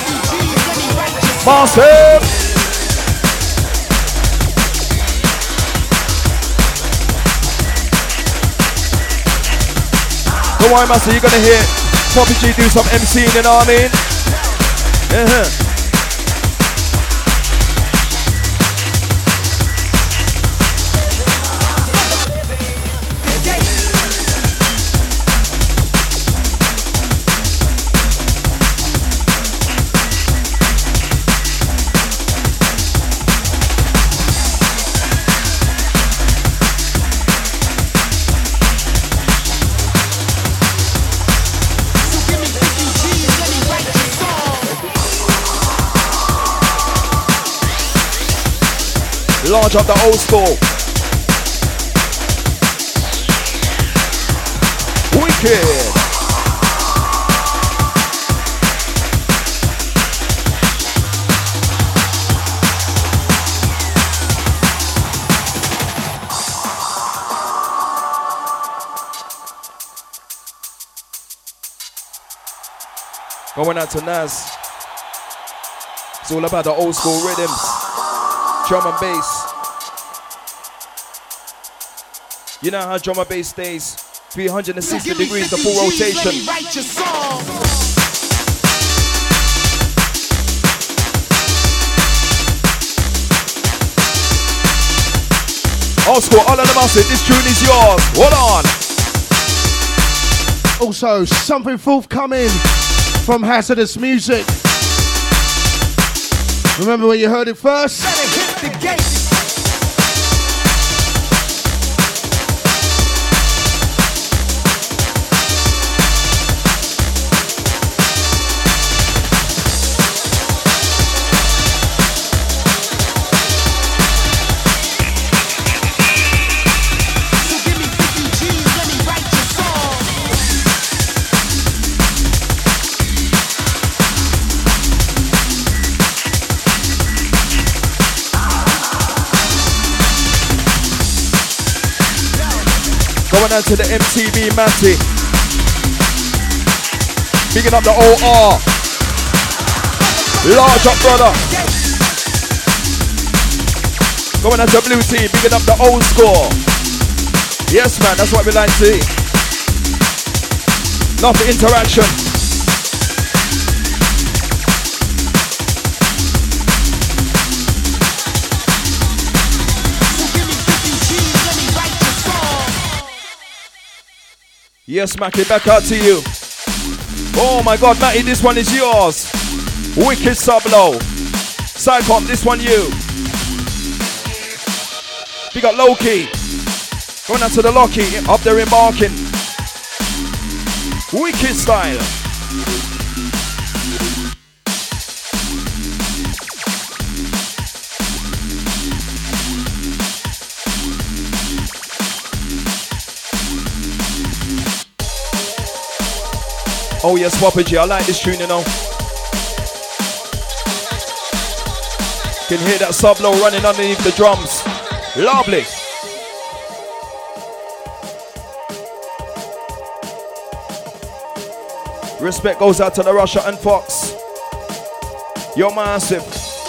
Massive. Don't worry, Master, you're gonna hear Poppy G do some MCing, you know what I mean? Large up the old school. Wicked. Going out to Naz. It's all about the old school rhythms. Drum and bass. You know how drum and bass stays 360 degrees, the full rotation. Old school, all of the massive, this tune is yours. Hold on. Also, something forthcoming from Hazardous Music. Remember where you heard it first? Hit the gate. Going out to the MTV Matty. Bigging up the OR. Large up, brother. Going out to Blue Team. Bigging up the old score. Yes, man, that's what we like to see. Enough interaction. Yes, Mackie, back out to you. Oh my God, Matty, this one is yours. Wicked sub-low. Psycom, this one you. We got Loki. Going out to the Loki, up there embarking. Wicked style. Oh yes, Whopper G, I like this tune, you know. Can hear that sub-low running underneath the drums. Lovely. Respect goes out to the Russia and Fox. You're massive.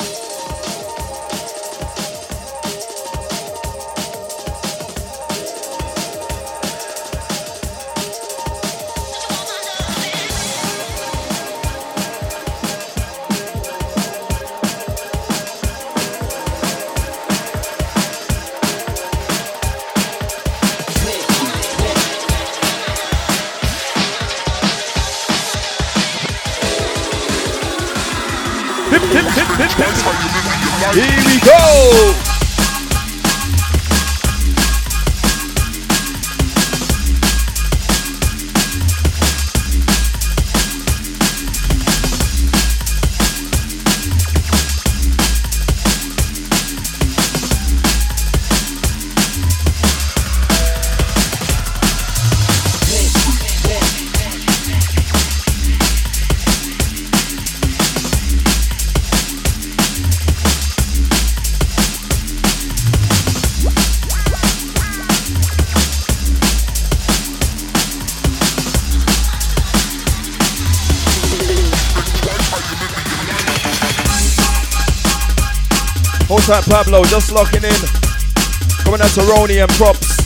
Here we go! Hold tight, Pablo, just locking in. Coming out to Roni and Props.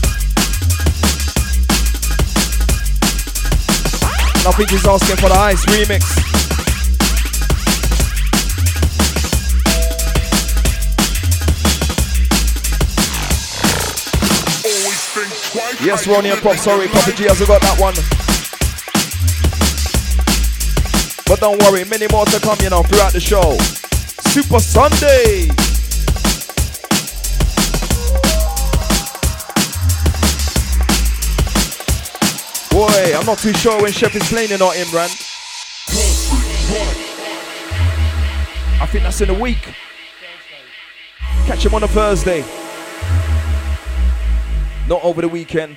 And I think he's asking for the Ice remix. Yes, Roni and Props, sorry, Papa G hasn't got that one. But don't worry, many more to come, you know, throughout the show. Super Sunday. Boy, I'm not too sure when Chef is playing or not, Imran. I think that's in a week. Catch him on a Thursday. Not over the weekend.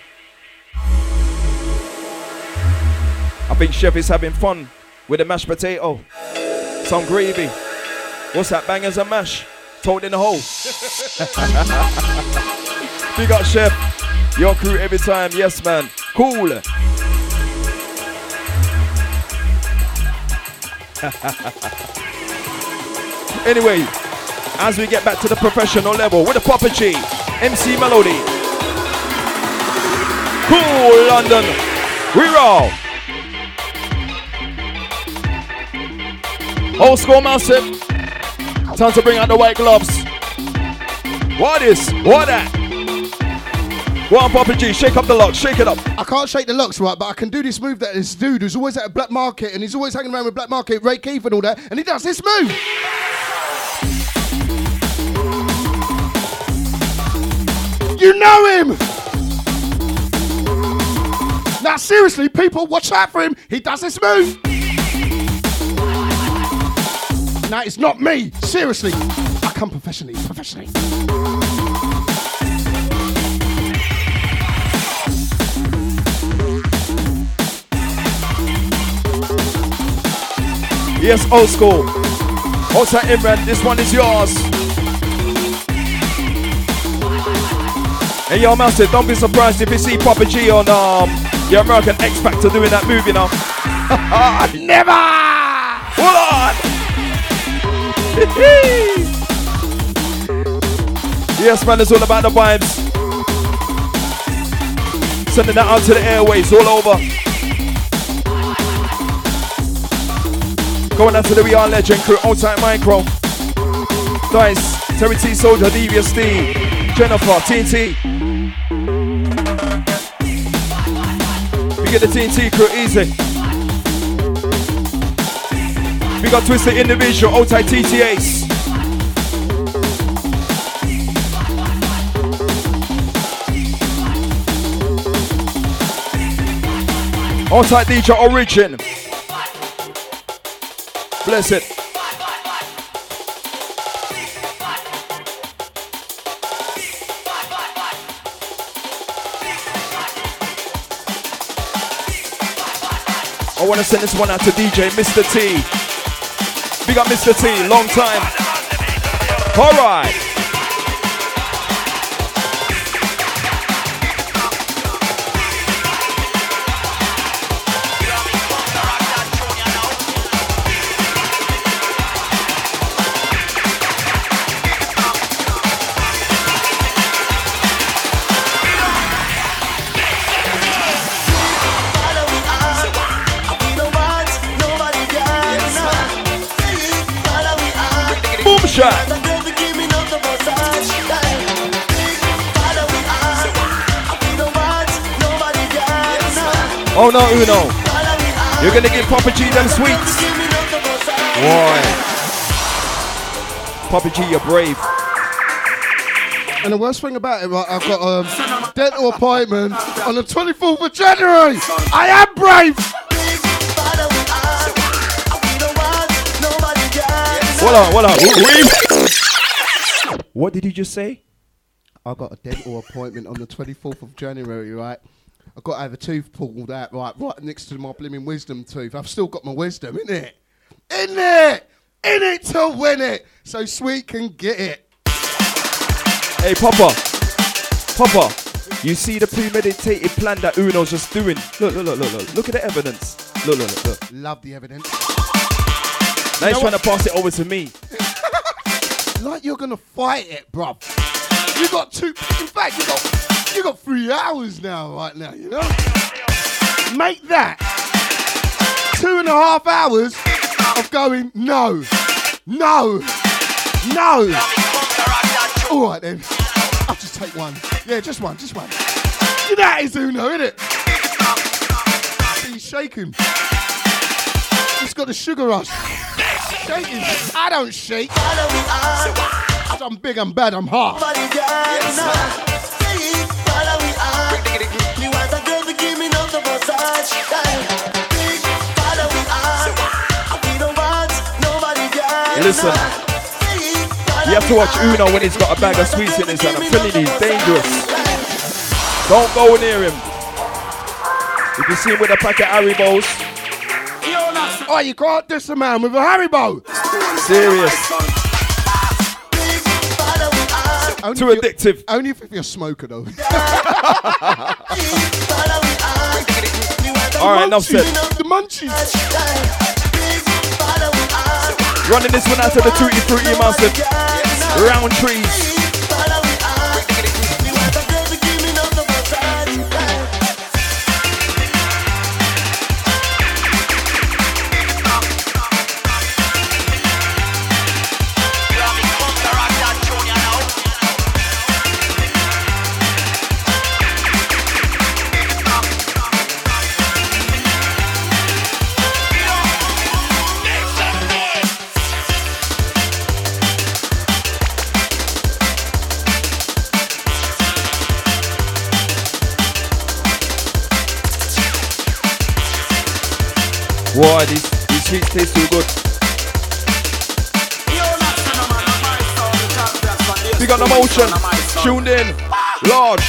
I think Chef is having fun with a mashed potato. Some gravy. What's that? Bangers and mash. Told in the hole. Big up, Chef. Your crew every time. Yes, man. Cool. Anyway, as we get back to the professional level with the Papa G, MC Melody. Cool, London. We roll. Old school massive. Time to bring out the white gloves. What is? What that? Go on, Papa G, shake up the locks, shake it up. I can't shake the locks, right, but I can do this move that this dude who's always at a black market and he's always hanging around with black market, Ray Keith and all that, and he does this move. You know him! Now seriously, people, watch out for him. He does this move. Now it's not me. Seriously. I come professionally. Yes, old school. Outside Imran, this one is yours. Hey, yo, Master, don't be surprised if you see Papa G on the American X Factor doing that move, you know. Never! Hold on! Yes, man, it's all about the vibes. Sending that out to the airways all over. Going out to the We Are Legend crew, Outside Micro. Dice, Terry T Soldier, Devious D, Jennifer, TNT. We get the TNT crew easy. We got Twisted Individual, Outside TTAs. Outside DJ Origin. Bless it. I want to send this one out to DJ Mr. T. Big up Mr. T, long time. All right. Shot. Oh no, Uno. You're gonna give Papa G them sweets. Boy. Papa G, you're brave. And the worst thing about it, right, I've got a dental appointment on the 24th of January. I am brave. Hold on. What did you just say? I got a dental appointment on the 24th of January, right? I've got to have a tooth pulled out, right next to my blimmin' wisdom tooth. I've still got my wisdom, innit? In it to win it. So Sweet can get it. Hey, Papa, you see the premeditated plan that Uno's just doing? Look. Look at the evidence. Look. Love the evidence. Now he's trying to pass it over to me. Like you're gonna fight it, bruv. You got in fact, you got 3 hours now, right now, you know? Make that 2.5 hours of going, no. All right then, I'll just take one. Yeah, just one. That is Uno, innit? He's shaking. He's got the sugar rush. Shaking. I don't shake. I'm big, I'm bad, I'm hard. Listen, You have to watch Uno when he's got a bag of sweets in his hand. I'm telling you, he's dangerous. Don't go near him. If you see him with a pack of Haribos. Oh, you can't diss a man with a Haribo. Serious. Too addictive. Only if you're a smoker, though. Alright, enough said. The munchies. Running this one out to the Tutti Frutti massive. Round trees. Boy, these sweets taste too good. We got the motion. Tuned in. Large.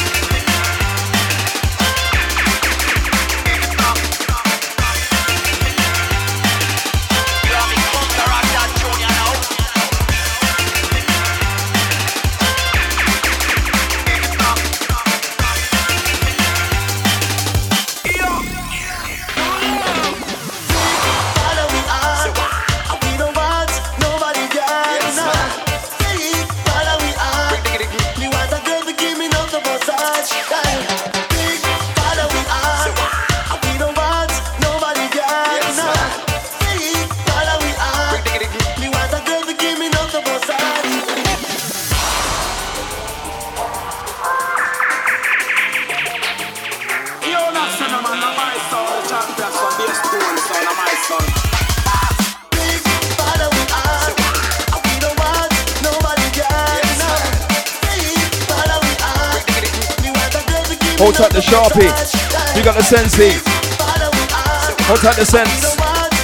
Hold tight the Sharpie. You got the Sensi. Hold tight the Sense.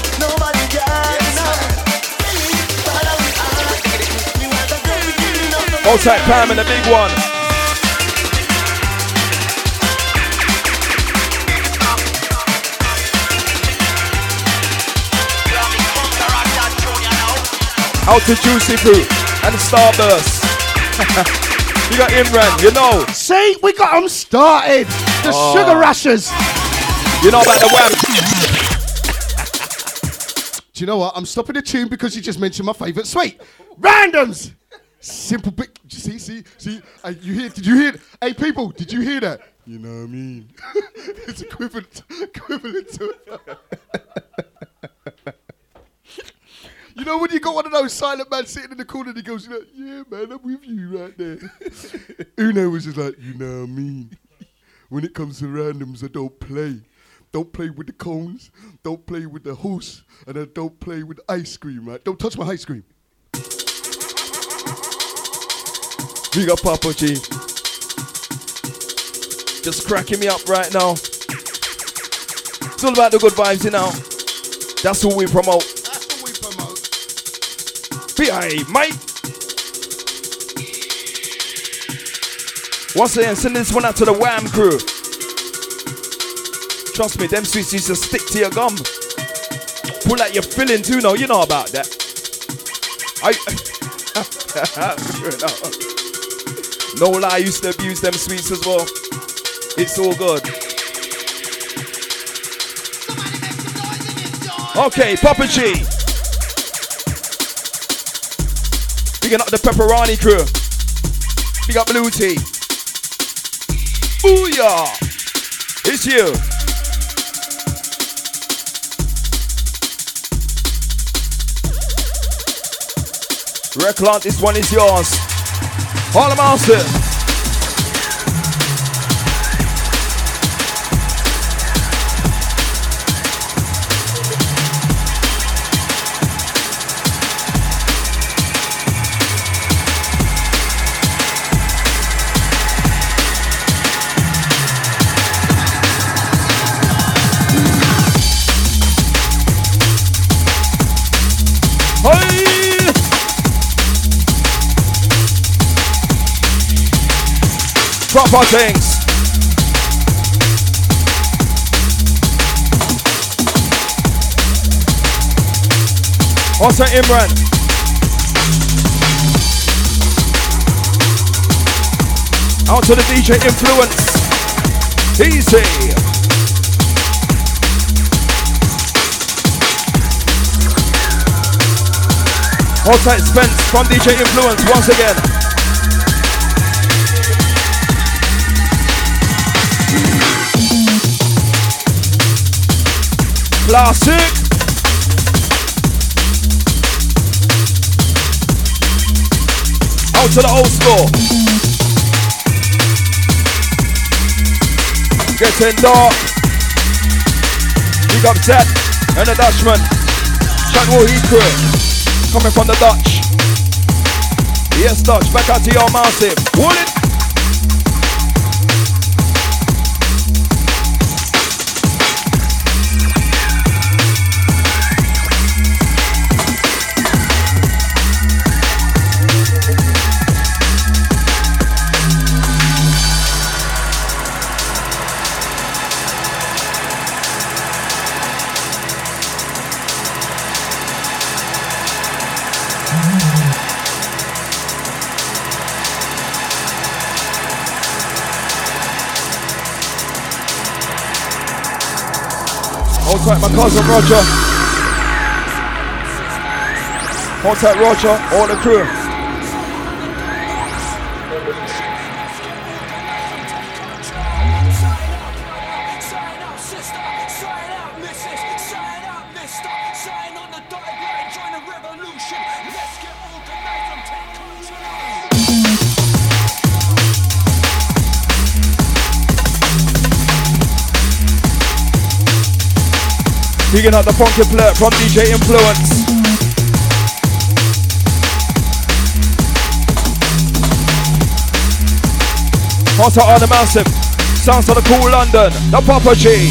Hold tight Pam and the big one. Out to Juicy Fruit and Starburst. You got Imran, you know. See, we got them started. The Sugar Rushers. You know about the wham. Do you know what? I'm stopping the tune because you just mentioned my favourite sweet. Randoms. Simple bit. See. You hear? Did you hear? Hey, people, did you hear that? You know what I mean? It's equivalent to. You know when you got one of those silent man sitting in the corner and he goes, yeah, man, I'm with you right there. Uno was just like, you know what I mean? When it comes to randoms, I don't play. Don't play with the cones. Don't play with the horse. And I don't play with ice cream, right? Don't touch my ice cream. Big up Papa G. Just cracking me up right now. It's all about the good vibes, you know. That's who we promote. B.I. Mike. Once again, send this one out to the Wham crew. Trust me, them sweets used to stick to your gum. Pull out your filling too, no, you know about that. No lie, I used to abuse them sweets as well. It's all good. Okay, Papa G. Bigging up the Pepperoni crew. Big up Blue Tea. Booyah! It's you. Reclant, this one is yours. Harlem Master. proper things. Also Imran. Out to the DJ Influence. Easy. Outside Spence from DJ Influence once again. Classic. Out to the old school. Getting dark. Big up Zed and the Dutchman. Chadwell Heat crew. Coming from the Dutch. Yes, Dutch. Back out to your massive. Wool it. Hold tight, my cousin Roger. Hold tight, Roger, all the crew. Picking up the funky plate from DJ Influence. Hotter on the massive. Sounds of the cool London. The Papa G.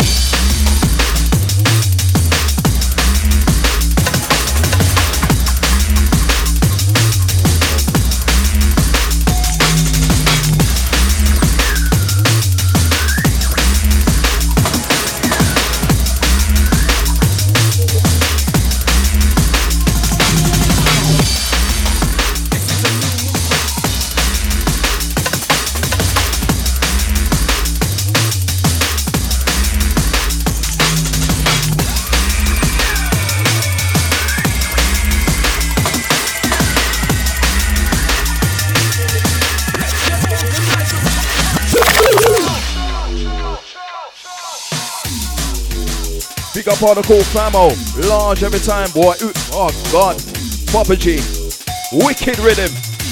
Big up all the cool famo. Large every time, boy. Ooh, oh, God. Papa G. Wicked rhythm.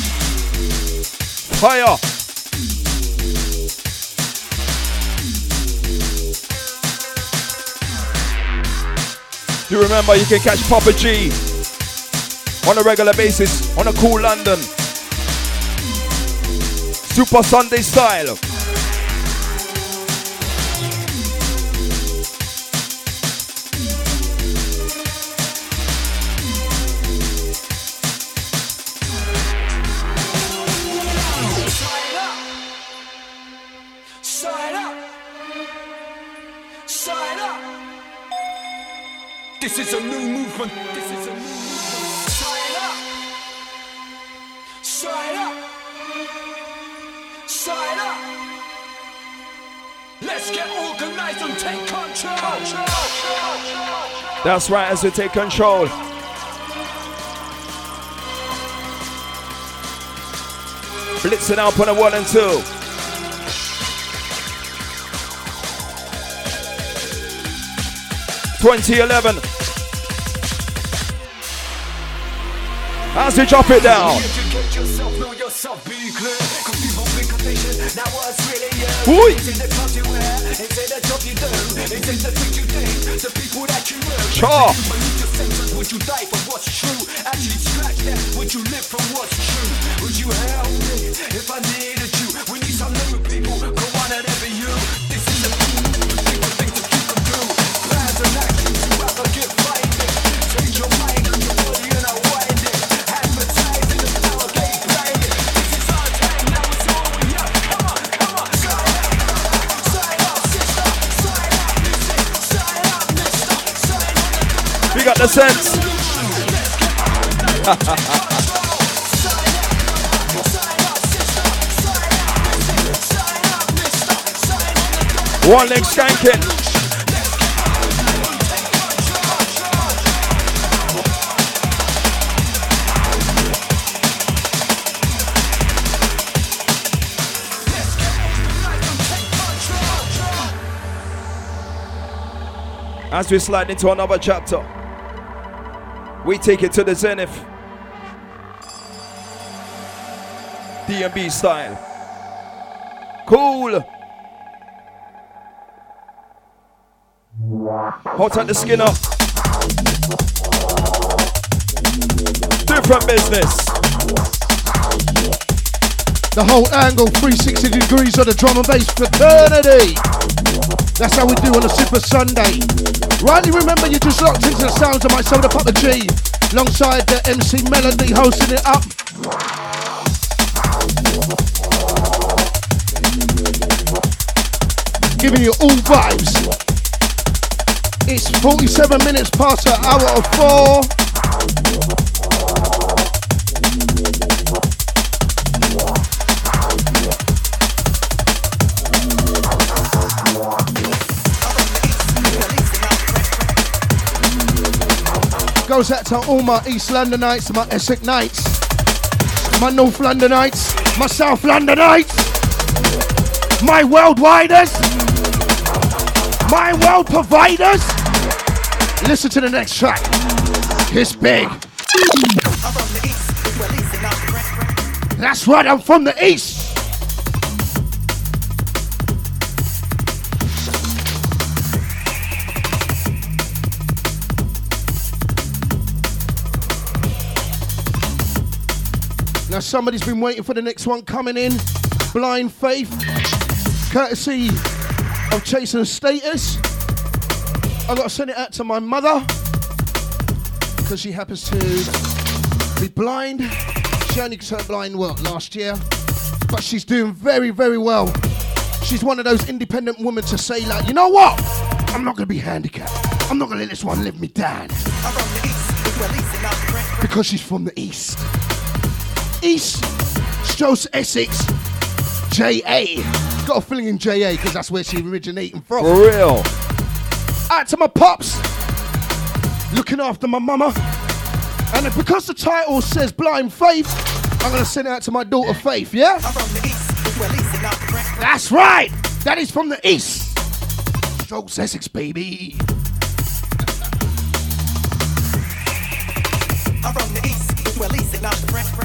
Fire. You remember you can catch Papa G on a regular basis on a cool London. Super Sunday style. This is a new movement. This is a new movement. Sign up. Sign up. Sign up. Let's get organized and take control. That's right, as we take control. Blitzing out on a 1 and 2. '11. As we drop it down. Sure. Would you die for what's true? Actually scratch that. Would you live from what's true? Would you help me if I needed you? We need some new people. Go on and ever you. This is a thing to keep them do. Plans and actions you have to get fighting. Change your mind and your body and I wind it. Advertising the power game playing it. This is our time, now it's all we have. Come on, come on. the sense? One leg skanking. As we slide into another chapter, we take it to the zenith. D&B style. Cool. Hot at the skin up. Different business. The whole angle, 360 degrees of the drum and bass fraternity. That's how we do on a Super Sunday. Rightly remember, you just locked into the sounds of myself, the Papa G, alongside the MC Melody hosting it up. Giving you all vibes. It's 47 minutes past the hour of 4. Goes out to all my East Londonites, my Essex Knights, my North Londonites, my South Londonites, my worldwiders, my world providers. Listen to the next track. It's big. That's right, I'm from the East. Now somebody's been waiting for the next one coming in. Blind Faith, courtesy of Chasing Status. I gotta send it out to my mother because she happens to be blind. She only turned blind last year, but she's doing very, very well. She's one of those independent women to say like, you know what? I'm not gonna be handicapped. I'm not gonna let this one live me down. Because she's from the East. East, Strauss, Essex, JA. Got a feeling in JA because that's where she originating from. For real. Out to my pops, looking after my mama. And because the title says Blind Faith, I'm going to send it out to my daughter Faith, yeah? That's right. That is from the East. Strauss, Essex, baby. I'm from the East, well, East acknowledge the friend.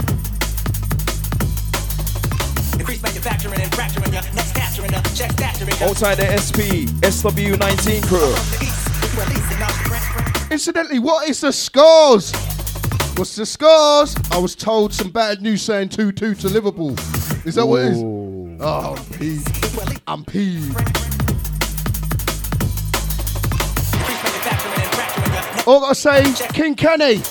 Increase manufacturing and fracturing your next capturing the check capturing. Outside the SP, SW19 crew. Incidentally, what is the scores? What's the scores? I was told some bad news saying 2-2 to Liverpool. Is that what it is? Oh, I'm peeved. I'm peeved. All I gotta say, King Kenny,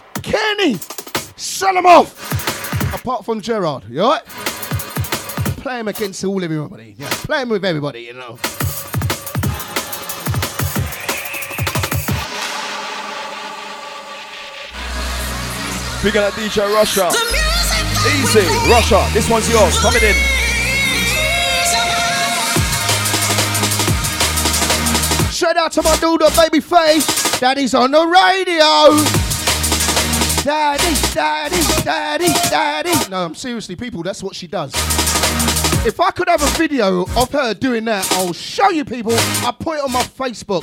sell him off. Apart from Gerard, you alright? Play him against all everybody. Yeah, play him with everybody, you know. Bigger than DJ Russia. Easy, Russia. This one's yours. Coming in. Shout out to my dude, Babyface. Daddy's on the radio. Daddy. No, I'm seriously, people, that's what she does. If I could have a video of her doing that, I'll show you people. I'll put it on my Facebook.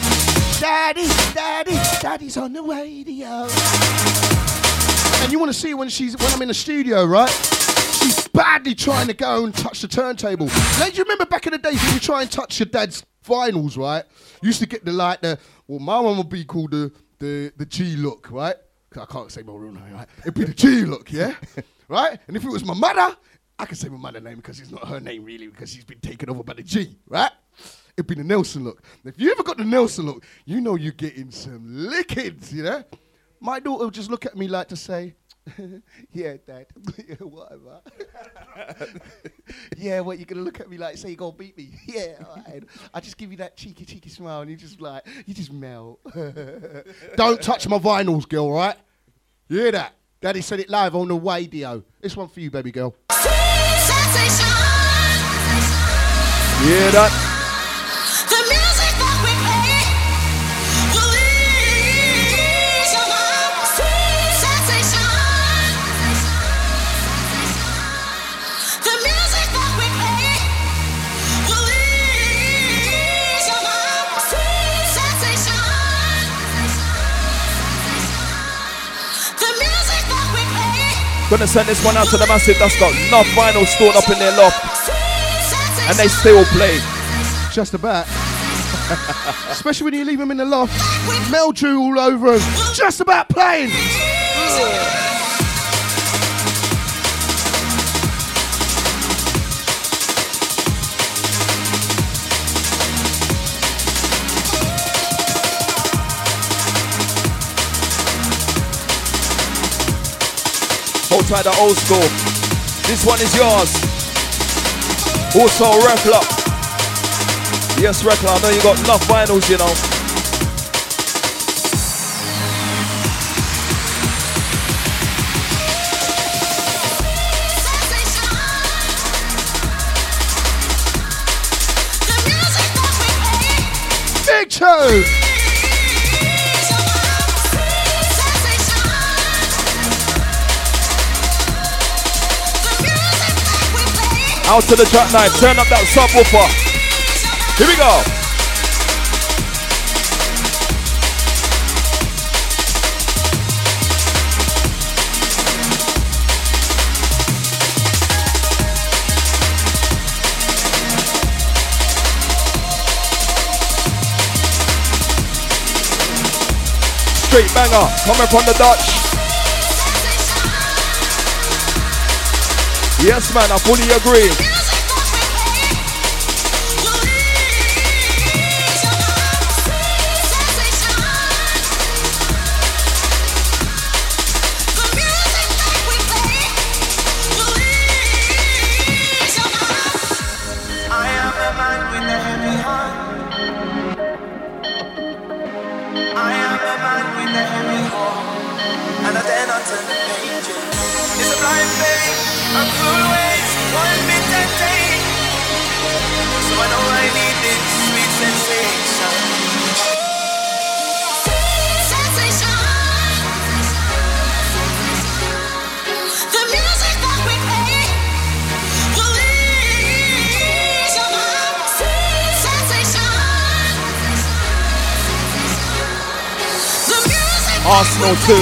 Daddy's on the radio. And you want to see when I'm in the studio, right? She's badly trying to go and touch the turntable. Now, do you remember back in the days when you try and touch your dad's vinyls, right? You used to get my one would be called the G look, right? I can't say my real name, right? It'd be the G look, yeah? Right? And if it was my mother, I can say my mother's name because it's not her name really because she's been taken over by the G, right? It'd be the Nelson look. If you ever got the Nelson look, you know you're getting some lickings, you know? My daughter would just look at me like to say, Yeah, Dad. Whatever. Yeah, what, you gonna look at me like, say you're gonna beat me? Yeah, all right. I just give you that cheeky smile and you just melt. Don't touch my vinyls, girl, right? You hear that? Daddy said it live on the radio. This one for you, baby girl. You hear that? The music that we play will ease your mind. Sweet sensation. The music that we play will ease your mind. Sweet sensation. The music that we play. Gonna send this one out to the massive that's got enough vinyl stored up in their loft. And they still play. Just about. Especially when you leave them in the loft. Mildew all over them. Just about playing. Hold tight to old school. This one is yours. Also, Rekla. Yes, Rekla, I know you got enough vinyls, you know. Big Cho! Out to the track knife, turn up that subwoofer. Here we go. Straight banger, coming from the Dutch. Yes, man, I fully agree. Arsenal 2,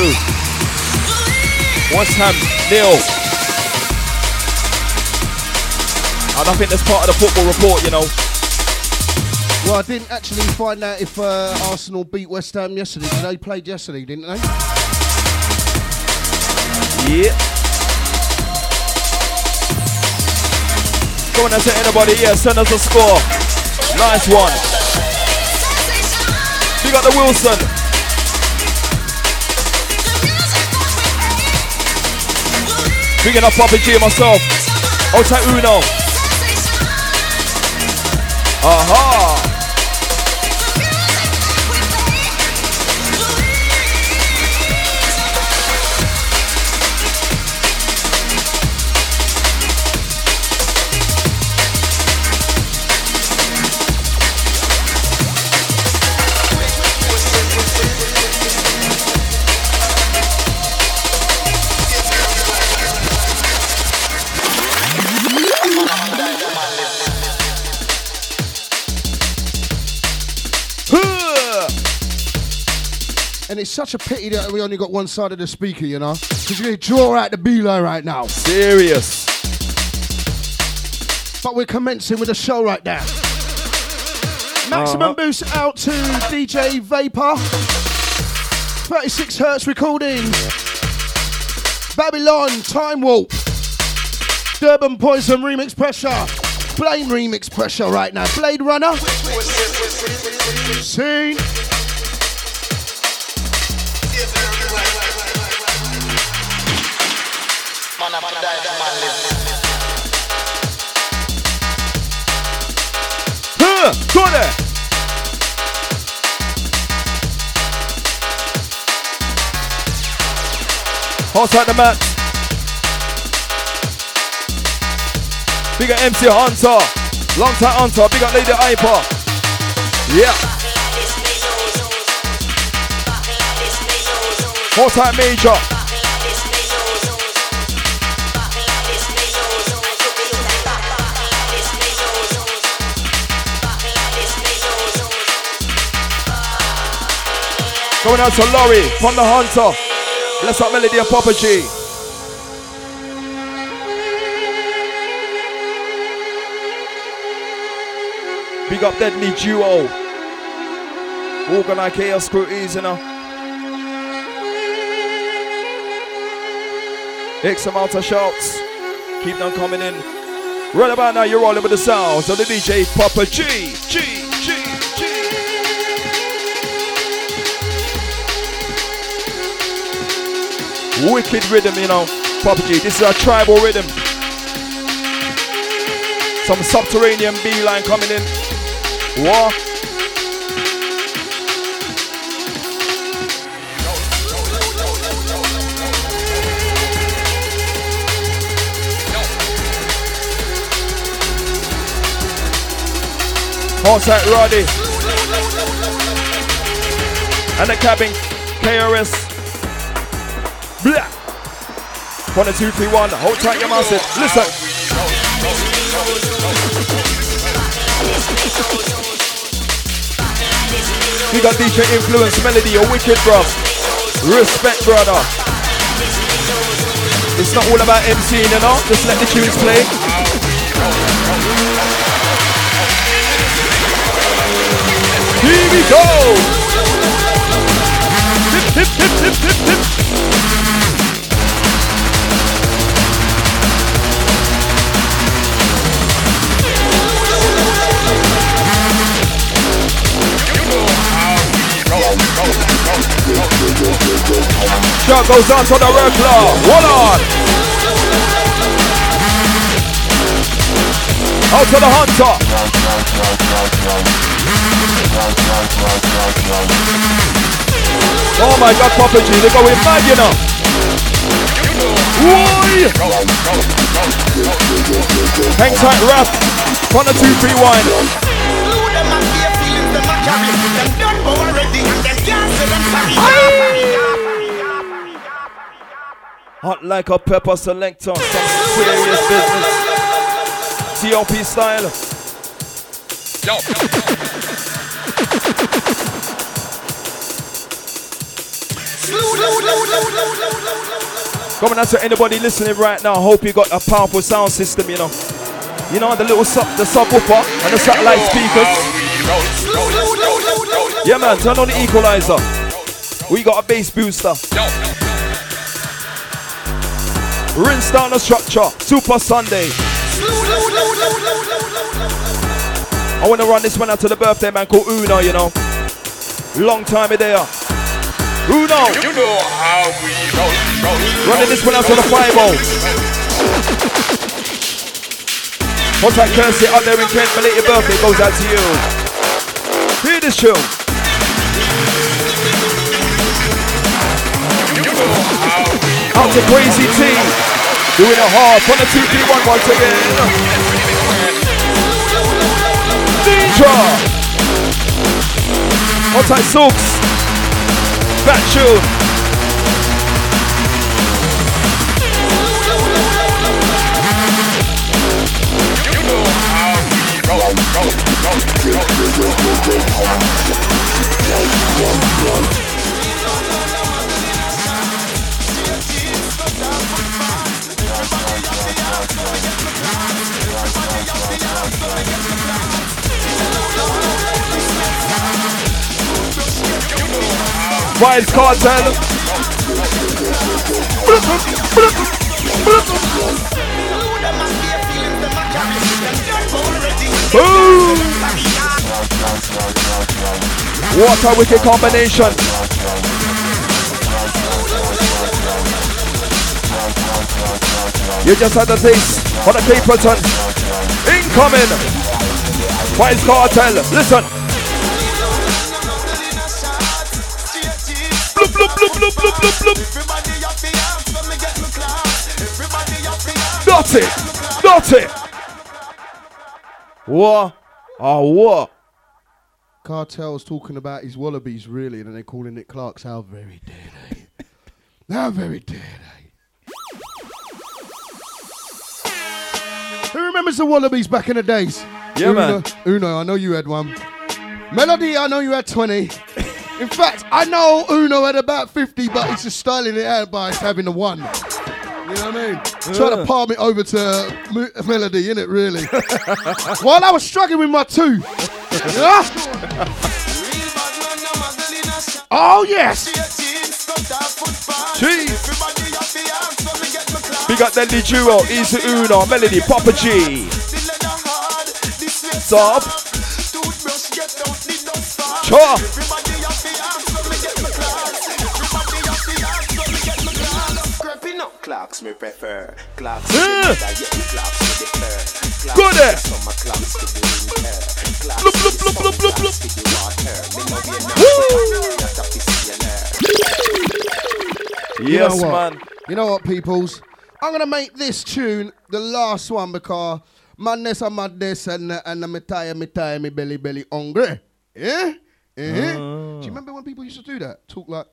West Ham 0. And I think that's part of the football report, you know. Well, I didn't actually find out if Arsenal beat West Ham yesterday. They played yesterday, didn't they? Yeah. Go on and say anybody, yeah, send us a score. Nice one. We got the Wilson. Bringing up Papa G and myself. Ota Uno. Aha. And it's such a pity that we only got one side of the speaker, you know? Because you're going to draw out the B-line right now. Serious. But we're commencing with the show right now. Maximum boost out to DJ Vapor. 36 Hertz recordings. Babylon, Time Warp. Durban Poison remix pressure. Blame remix pressure right now. Blade Runner. Scene. Outside the mat. Big up MC Hunter. Long time Hunter. Big up Lady Hyper. Yeah. More time Major. Going out to Laurie from the Hunter. Bless up Melody and Papa G. Big up Deadly Duo. Organize Chaos Crew Easy now. X amount of shouts. Keep them coming in. Right about now, you're rolling with the sounds of the DJ Papa G. Wicked rhythm, you know, Papa G. This is a tribal rhythm. Some subterranean B-line coming in. What? Outside Roddy. And the cabin, KRS. Blah. 1, 2, 3, 1. Hold tight your masses. Listen. We got DJ Influence Melody, a wicked bro. Respect, brother. It's not all about MCing, you know. Just let the tunes play. Here we go. Hip, hip, hip, hip, hip, hip. Shot goes on to the red claw. Hold on. Out to the Hunter. Oh my God, Papa G, they're going mad, you know. Why? Hang tight, rap. 1, 2, 3, 1. Hot like a pepper selector, some serious business. TOP style. Yo. Coming out to anybody listening right now, hope you got a powerful sound system, you know. You know, the little the subwoofer and the satellite speakers. Yeah man, turn on the equalizer. We got a bass booster. Rinse down the structure, Super Sunday. I want to run this one out to the birthday man called Uno, you know. Long time there. Uno. You know how we roll. Running this one out to the 5-0. What's that Kirsty out there in Kent? Belated birthday goes out to you. Hear this tune. Out to Crazy T. Doing it hard. 1, 2, 3, 1 once again. Ninja. Outside Soaks. Back tune. Vybz Kartel. Boom! What a wicked combination. You just had the taste for the Capleton. Incoming. Vybz Kartel. Listen. Bloop, bloop, bloop, bloop, bloop, bloop, bloop. it. Not it. What? Oh, what? Cartel's talking about his wallabies, really, and then they're calling it Clarks. How very dare they? How very dare they? Who remembers the wallabies back in the days? Yeah, man. Uno, I know you had one. Melody, I know you had 20. In fact, I know Uno had about 50, but he's just styling it out by having the one. You know what I mean? Trying to palm it over to Melody, innit, really? While I was struggling with my two. Yeah? Oh, yes. Jeez. Big up Deadly Duo, Easy Uno, Melody, Papa G. Stop. Chop. Clocks me prefer. Clocks Good there. Yes, man. You know what, peoples? I'm going to make this tune the last one because madness and madness and me tire, me belly hungry. Yeah? Do you remember when people used to do that? Talk like,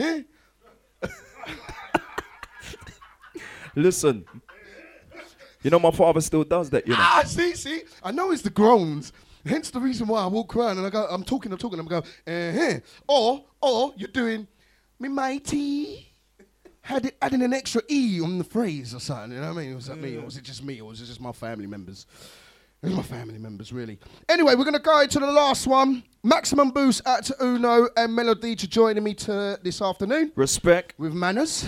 Listen, you know my father still does that, you know. See, I know it's the groans. Hence the reason why I walk around and I'm talking, I'm going, or you're doing, me matey, adding an extra E on the phrase or something, you know what I mean? Was that me, or was it just me, or was it just my family members? It was my family members, really. Anyway, we're going to go into the last one. Maximum boost out to Uno and Melody to joining me this afternoon. Respect. With manners.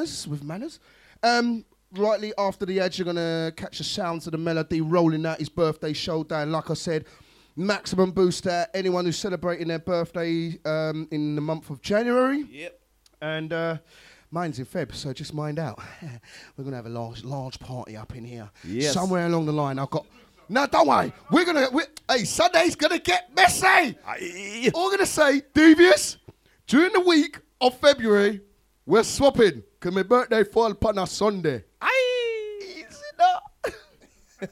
Rightly after the edge, you're going to catch the sounds of the Melody rolling out his birthday showdown. Like I said, maximum boost out anyone who's celebrating their birthday in the month of January. Yep. And mine's in Feb, so just mind out. We're going to have a large party up in here. Yes. Somewhere along the line, I've got... No, don't worry. Hey, Sunday's going to get messy. All going to say, Devious, during the week of February, we're swapping. Because my birthday fall upon a Sunday. Easy now.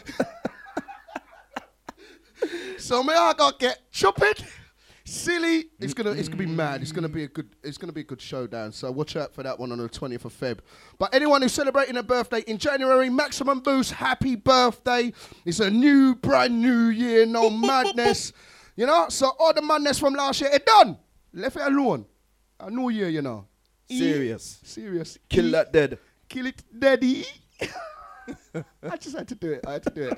So me I got get chopped. Silly. It's gonna be mad. It's gonna be a good showdown. So watch out for that one on the 20th of Feb. But anyone who's celebrating a birthday in January, maximum boost, happy birthday. It's a brand new year, no madness. You know, so all the madness from last year, it done. Left it alone. A new year, you know. Serious. Kill that dead. Kill it, daddy. I just had to do it.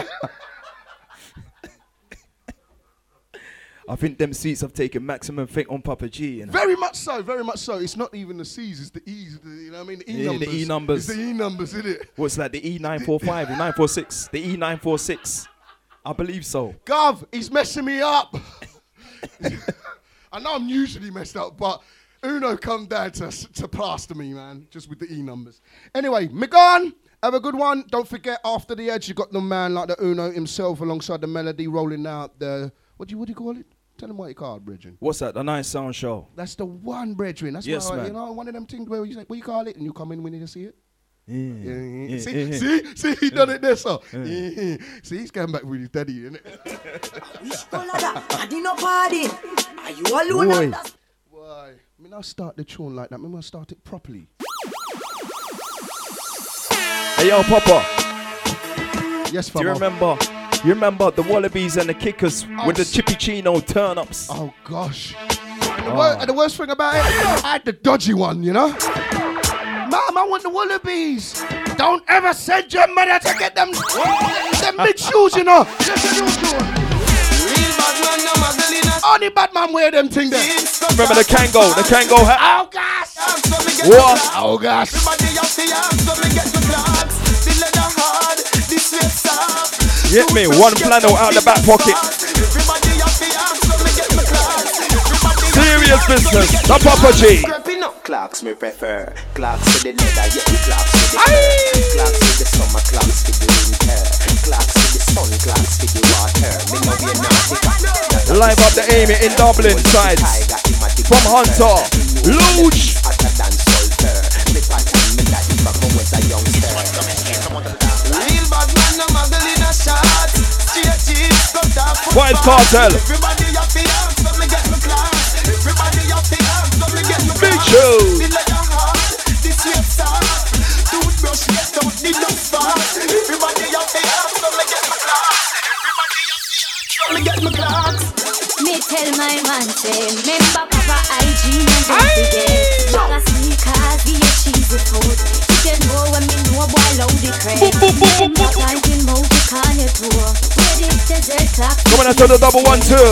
I think them seats have taken maximum thing on Papa G. You know? Very much so. It's not even the C's, it's the E's. You know what I mean? The E numbers. The E numbers. It's the E numbers, isn't it? What's that? The E945 or 946? The E946. I believe so. Gov, he's messing me up. I know I'm usually messed up, but Uno come down to plaster me, man, just with the E numbers. Anyway, Megan, have a good one. Don't forget, after the edge, you got the man like the Uno himself alongside the Melody rolling out the, what do you call it? Tell them what you call it, Brethren. What's that? The Nice Sound Show. That's the one, Brethren. That's yes, why, man. You know, one of them things where you say, what you call it? And you come in when you see it. Yeah. See, he done it there, so. See, he's going back with his daddy, innit? Are you alone? Why? I mean, I'll start the tune like that. I mean, I'll start it properly. Hey, yo, Papa. Yes, Papa. Do you remember the Wallabies and the Kickers with the Chippy Chino turn-ups? Oh, gosh. And the worst thing about it, I had the dodgy one, you know? Mom, I want the Wallabies. Don't ever send your mother to get them big shoes, you know? Only bad man wear them things there. Remember the Kango hat? Oh, gosh. What? Oh, gosh. Hit me, one flannel out the back pocket. Serious business, the Papa G. Clocks me prefer. Clocks for the leather, yeah, clocks for the fur. Clocks for the summer, clocks for the winter. Clocks for the sun, clocks for the water. Me know we're naughty. Live up the Amy in Dublin sides. From Hunter, Luge. Hotter than sulfur. Me pattern me daddy from when I was a youngster. Cartel. Everybody have the arms, so me get my class. Everybody have the arms, so me get my class. Big show. The leather hard, the sweat soft. Toothbrush get out the dust fast. Everybody have the arms, so me get my class. Everybody have the arms, so me get my class. Me tell my man say, remember Papa IG and don't forget. Dog a sneakers, be a cheesy food. You can know when me know boy loud the crate. Remember fighting mouth the carne tour. Where the desert clock. Coming out to the double 1 2.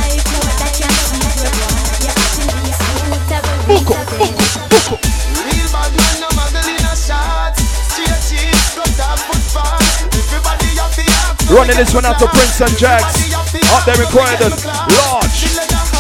Real bad man, no muggle in a shot. Straight cheese, cut off foot fast. Everybody have the arms. Running this one out to Prince and Jags. Up there in Croydon. Large.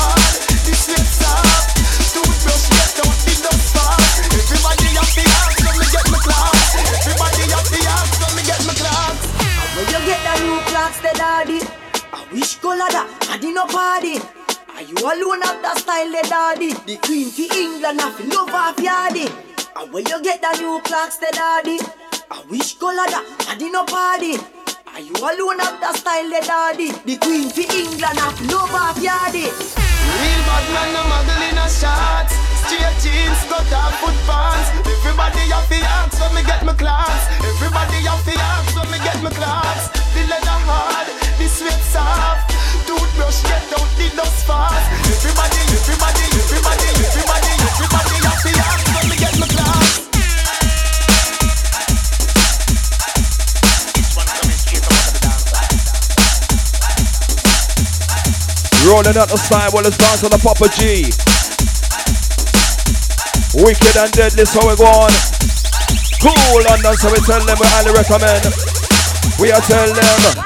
Which color that? I did no party. Are you alone of that style, the daddy? The queen for England, I feel love off yardy. And where you get the new clocks, the daddy? Which color that? I did no party. Are you alone of that style, the daddy? The queen for England, I feel love off yardy. Real bad man, no muggle in a shot. Straight jeans, cut off foot pants. Everybody have the arms, so me get my class. Everybody have the arms, so me get my class. The leather hard, the sweat soft. Toothbrush get out the dust fast. Everybody have the arms, so me get my class. This one coming straight from the dance. Rolling out the side while it's dance on the Papa G. Wicked and deadly, so we go on. Cool London, so we tell them we highly recommend. We are tell them.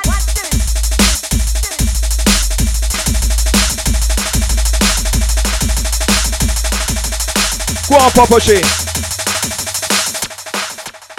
Go on, Papa G.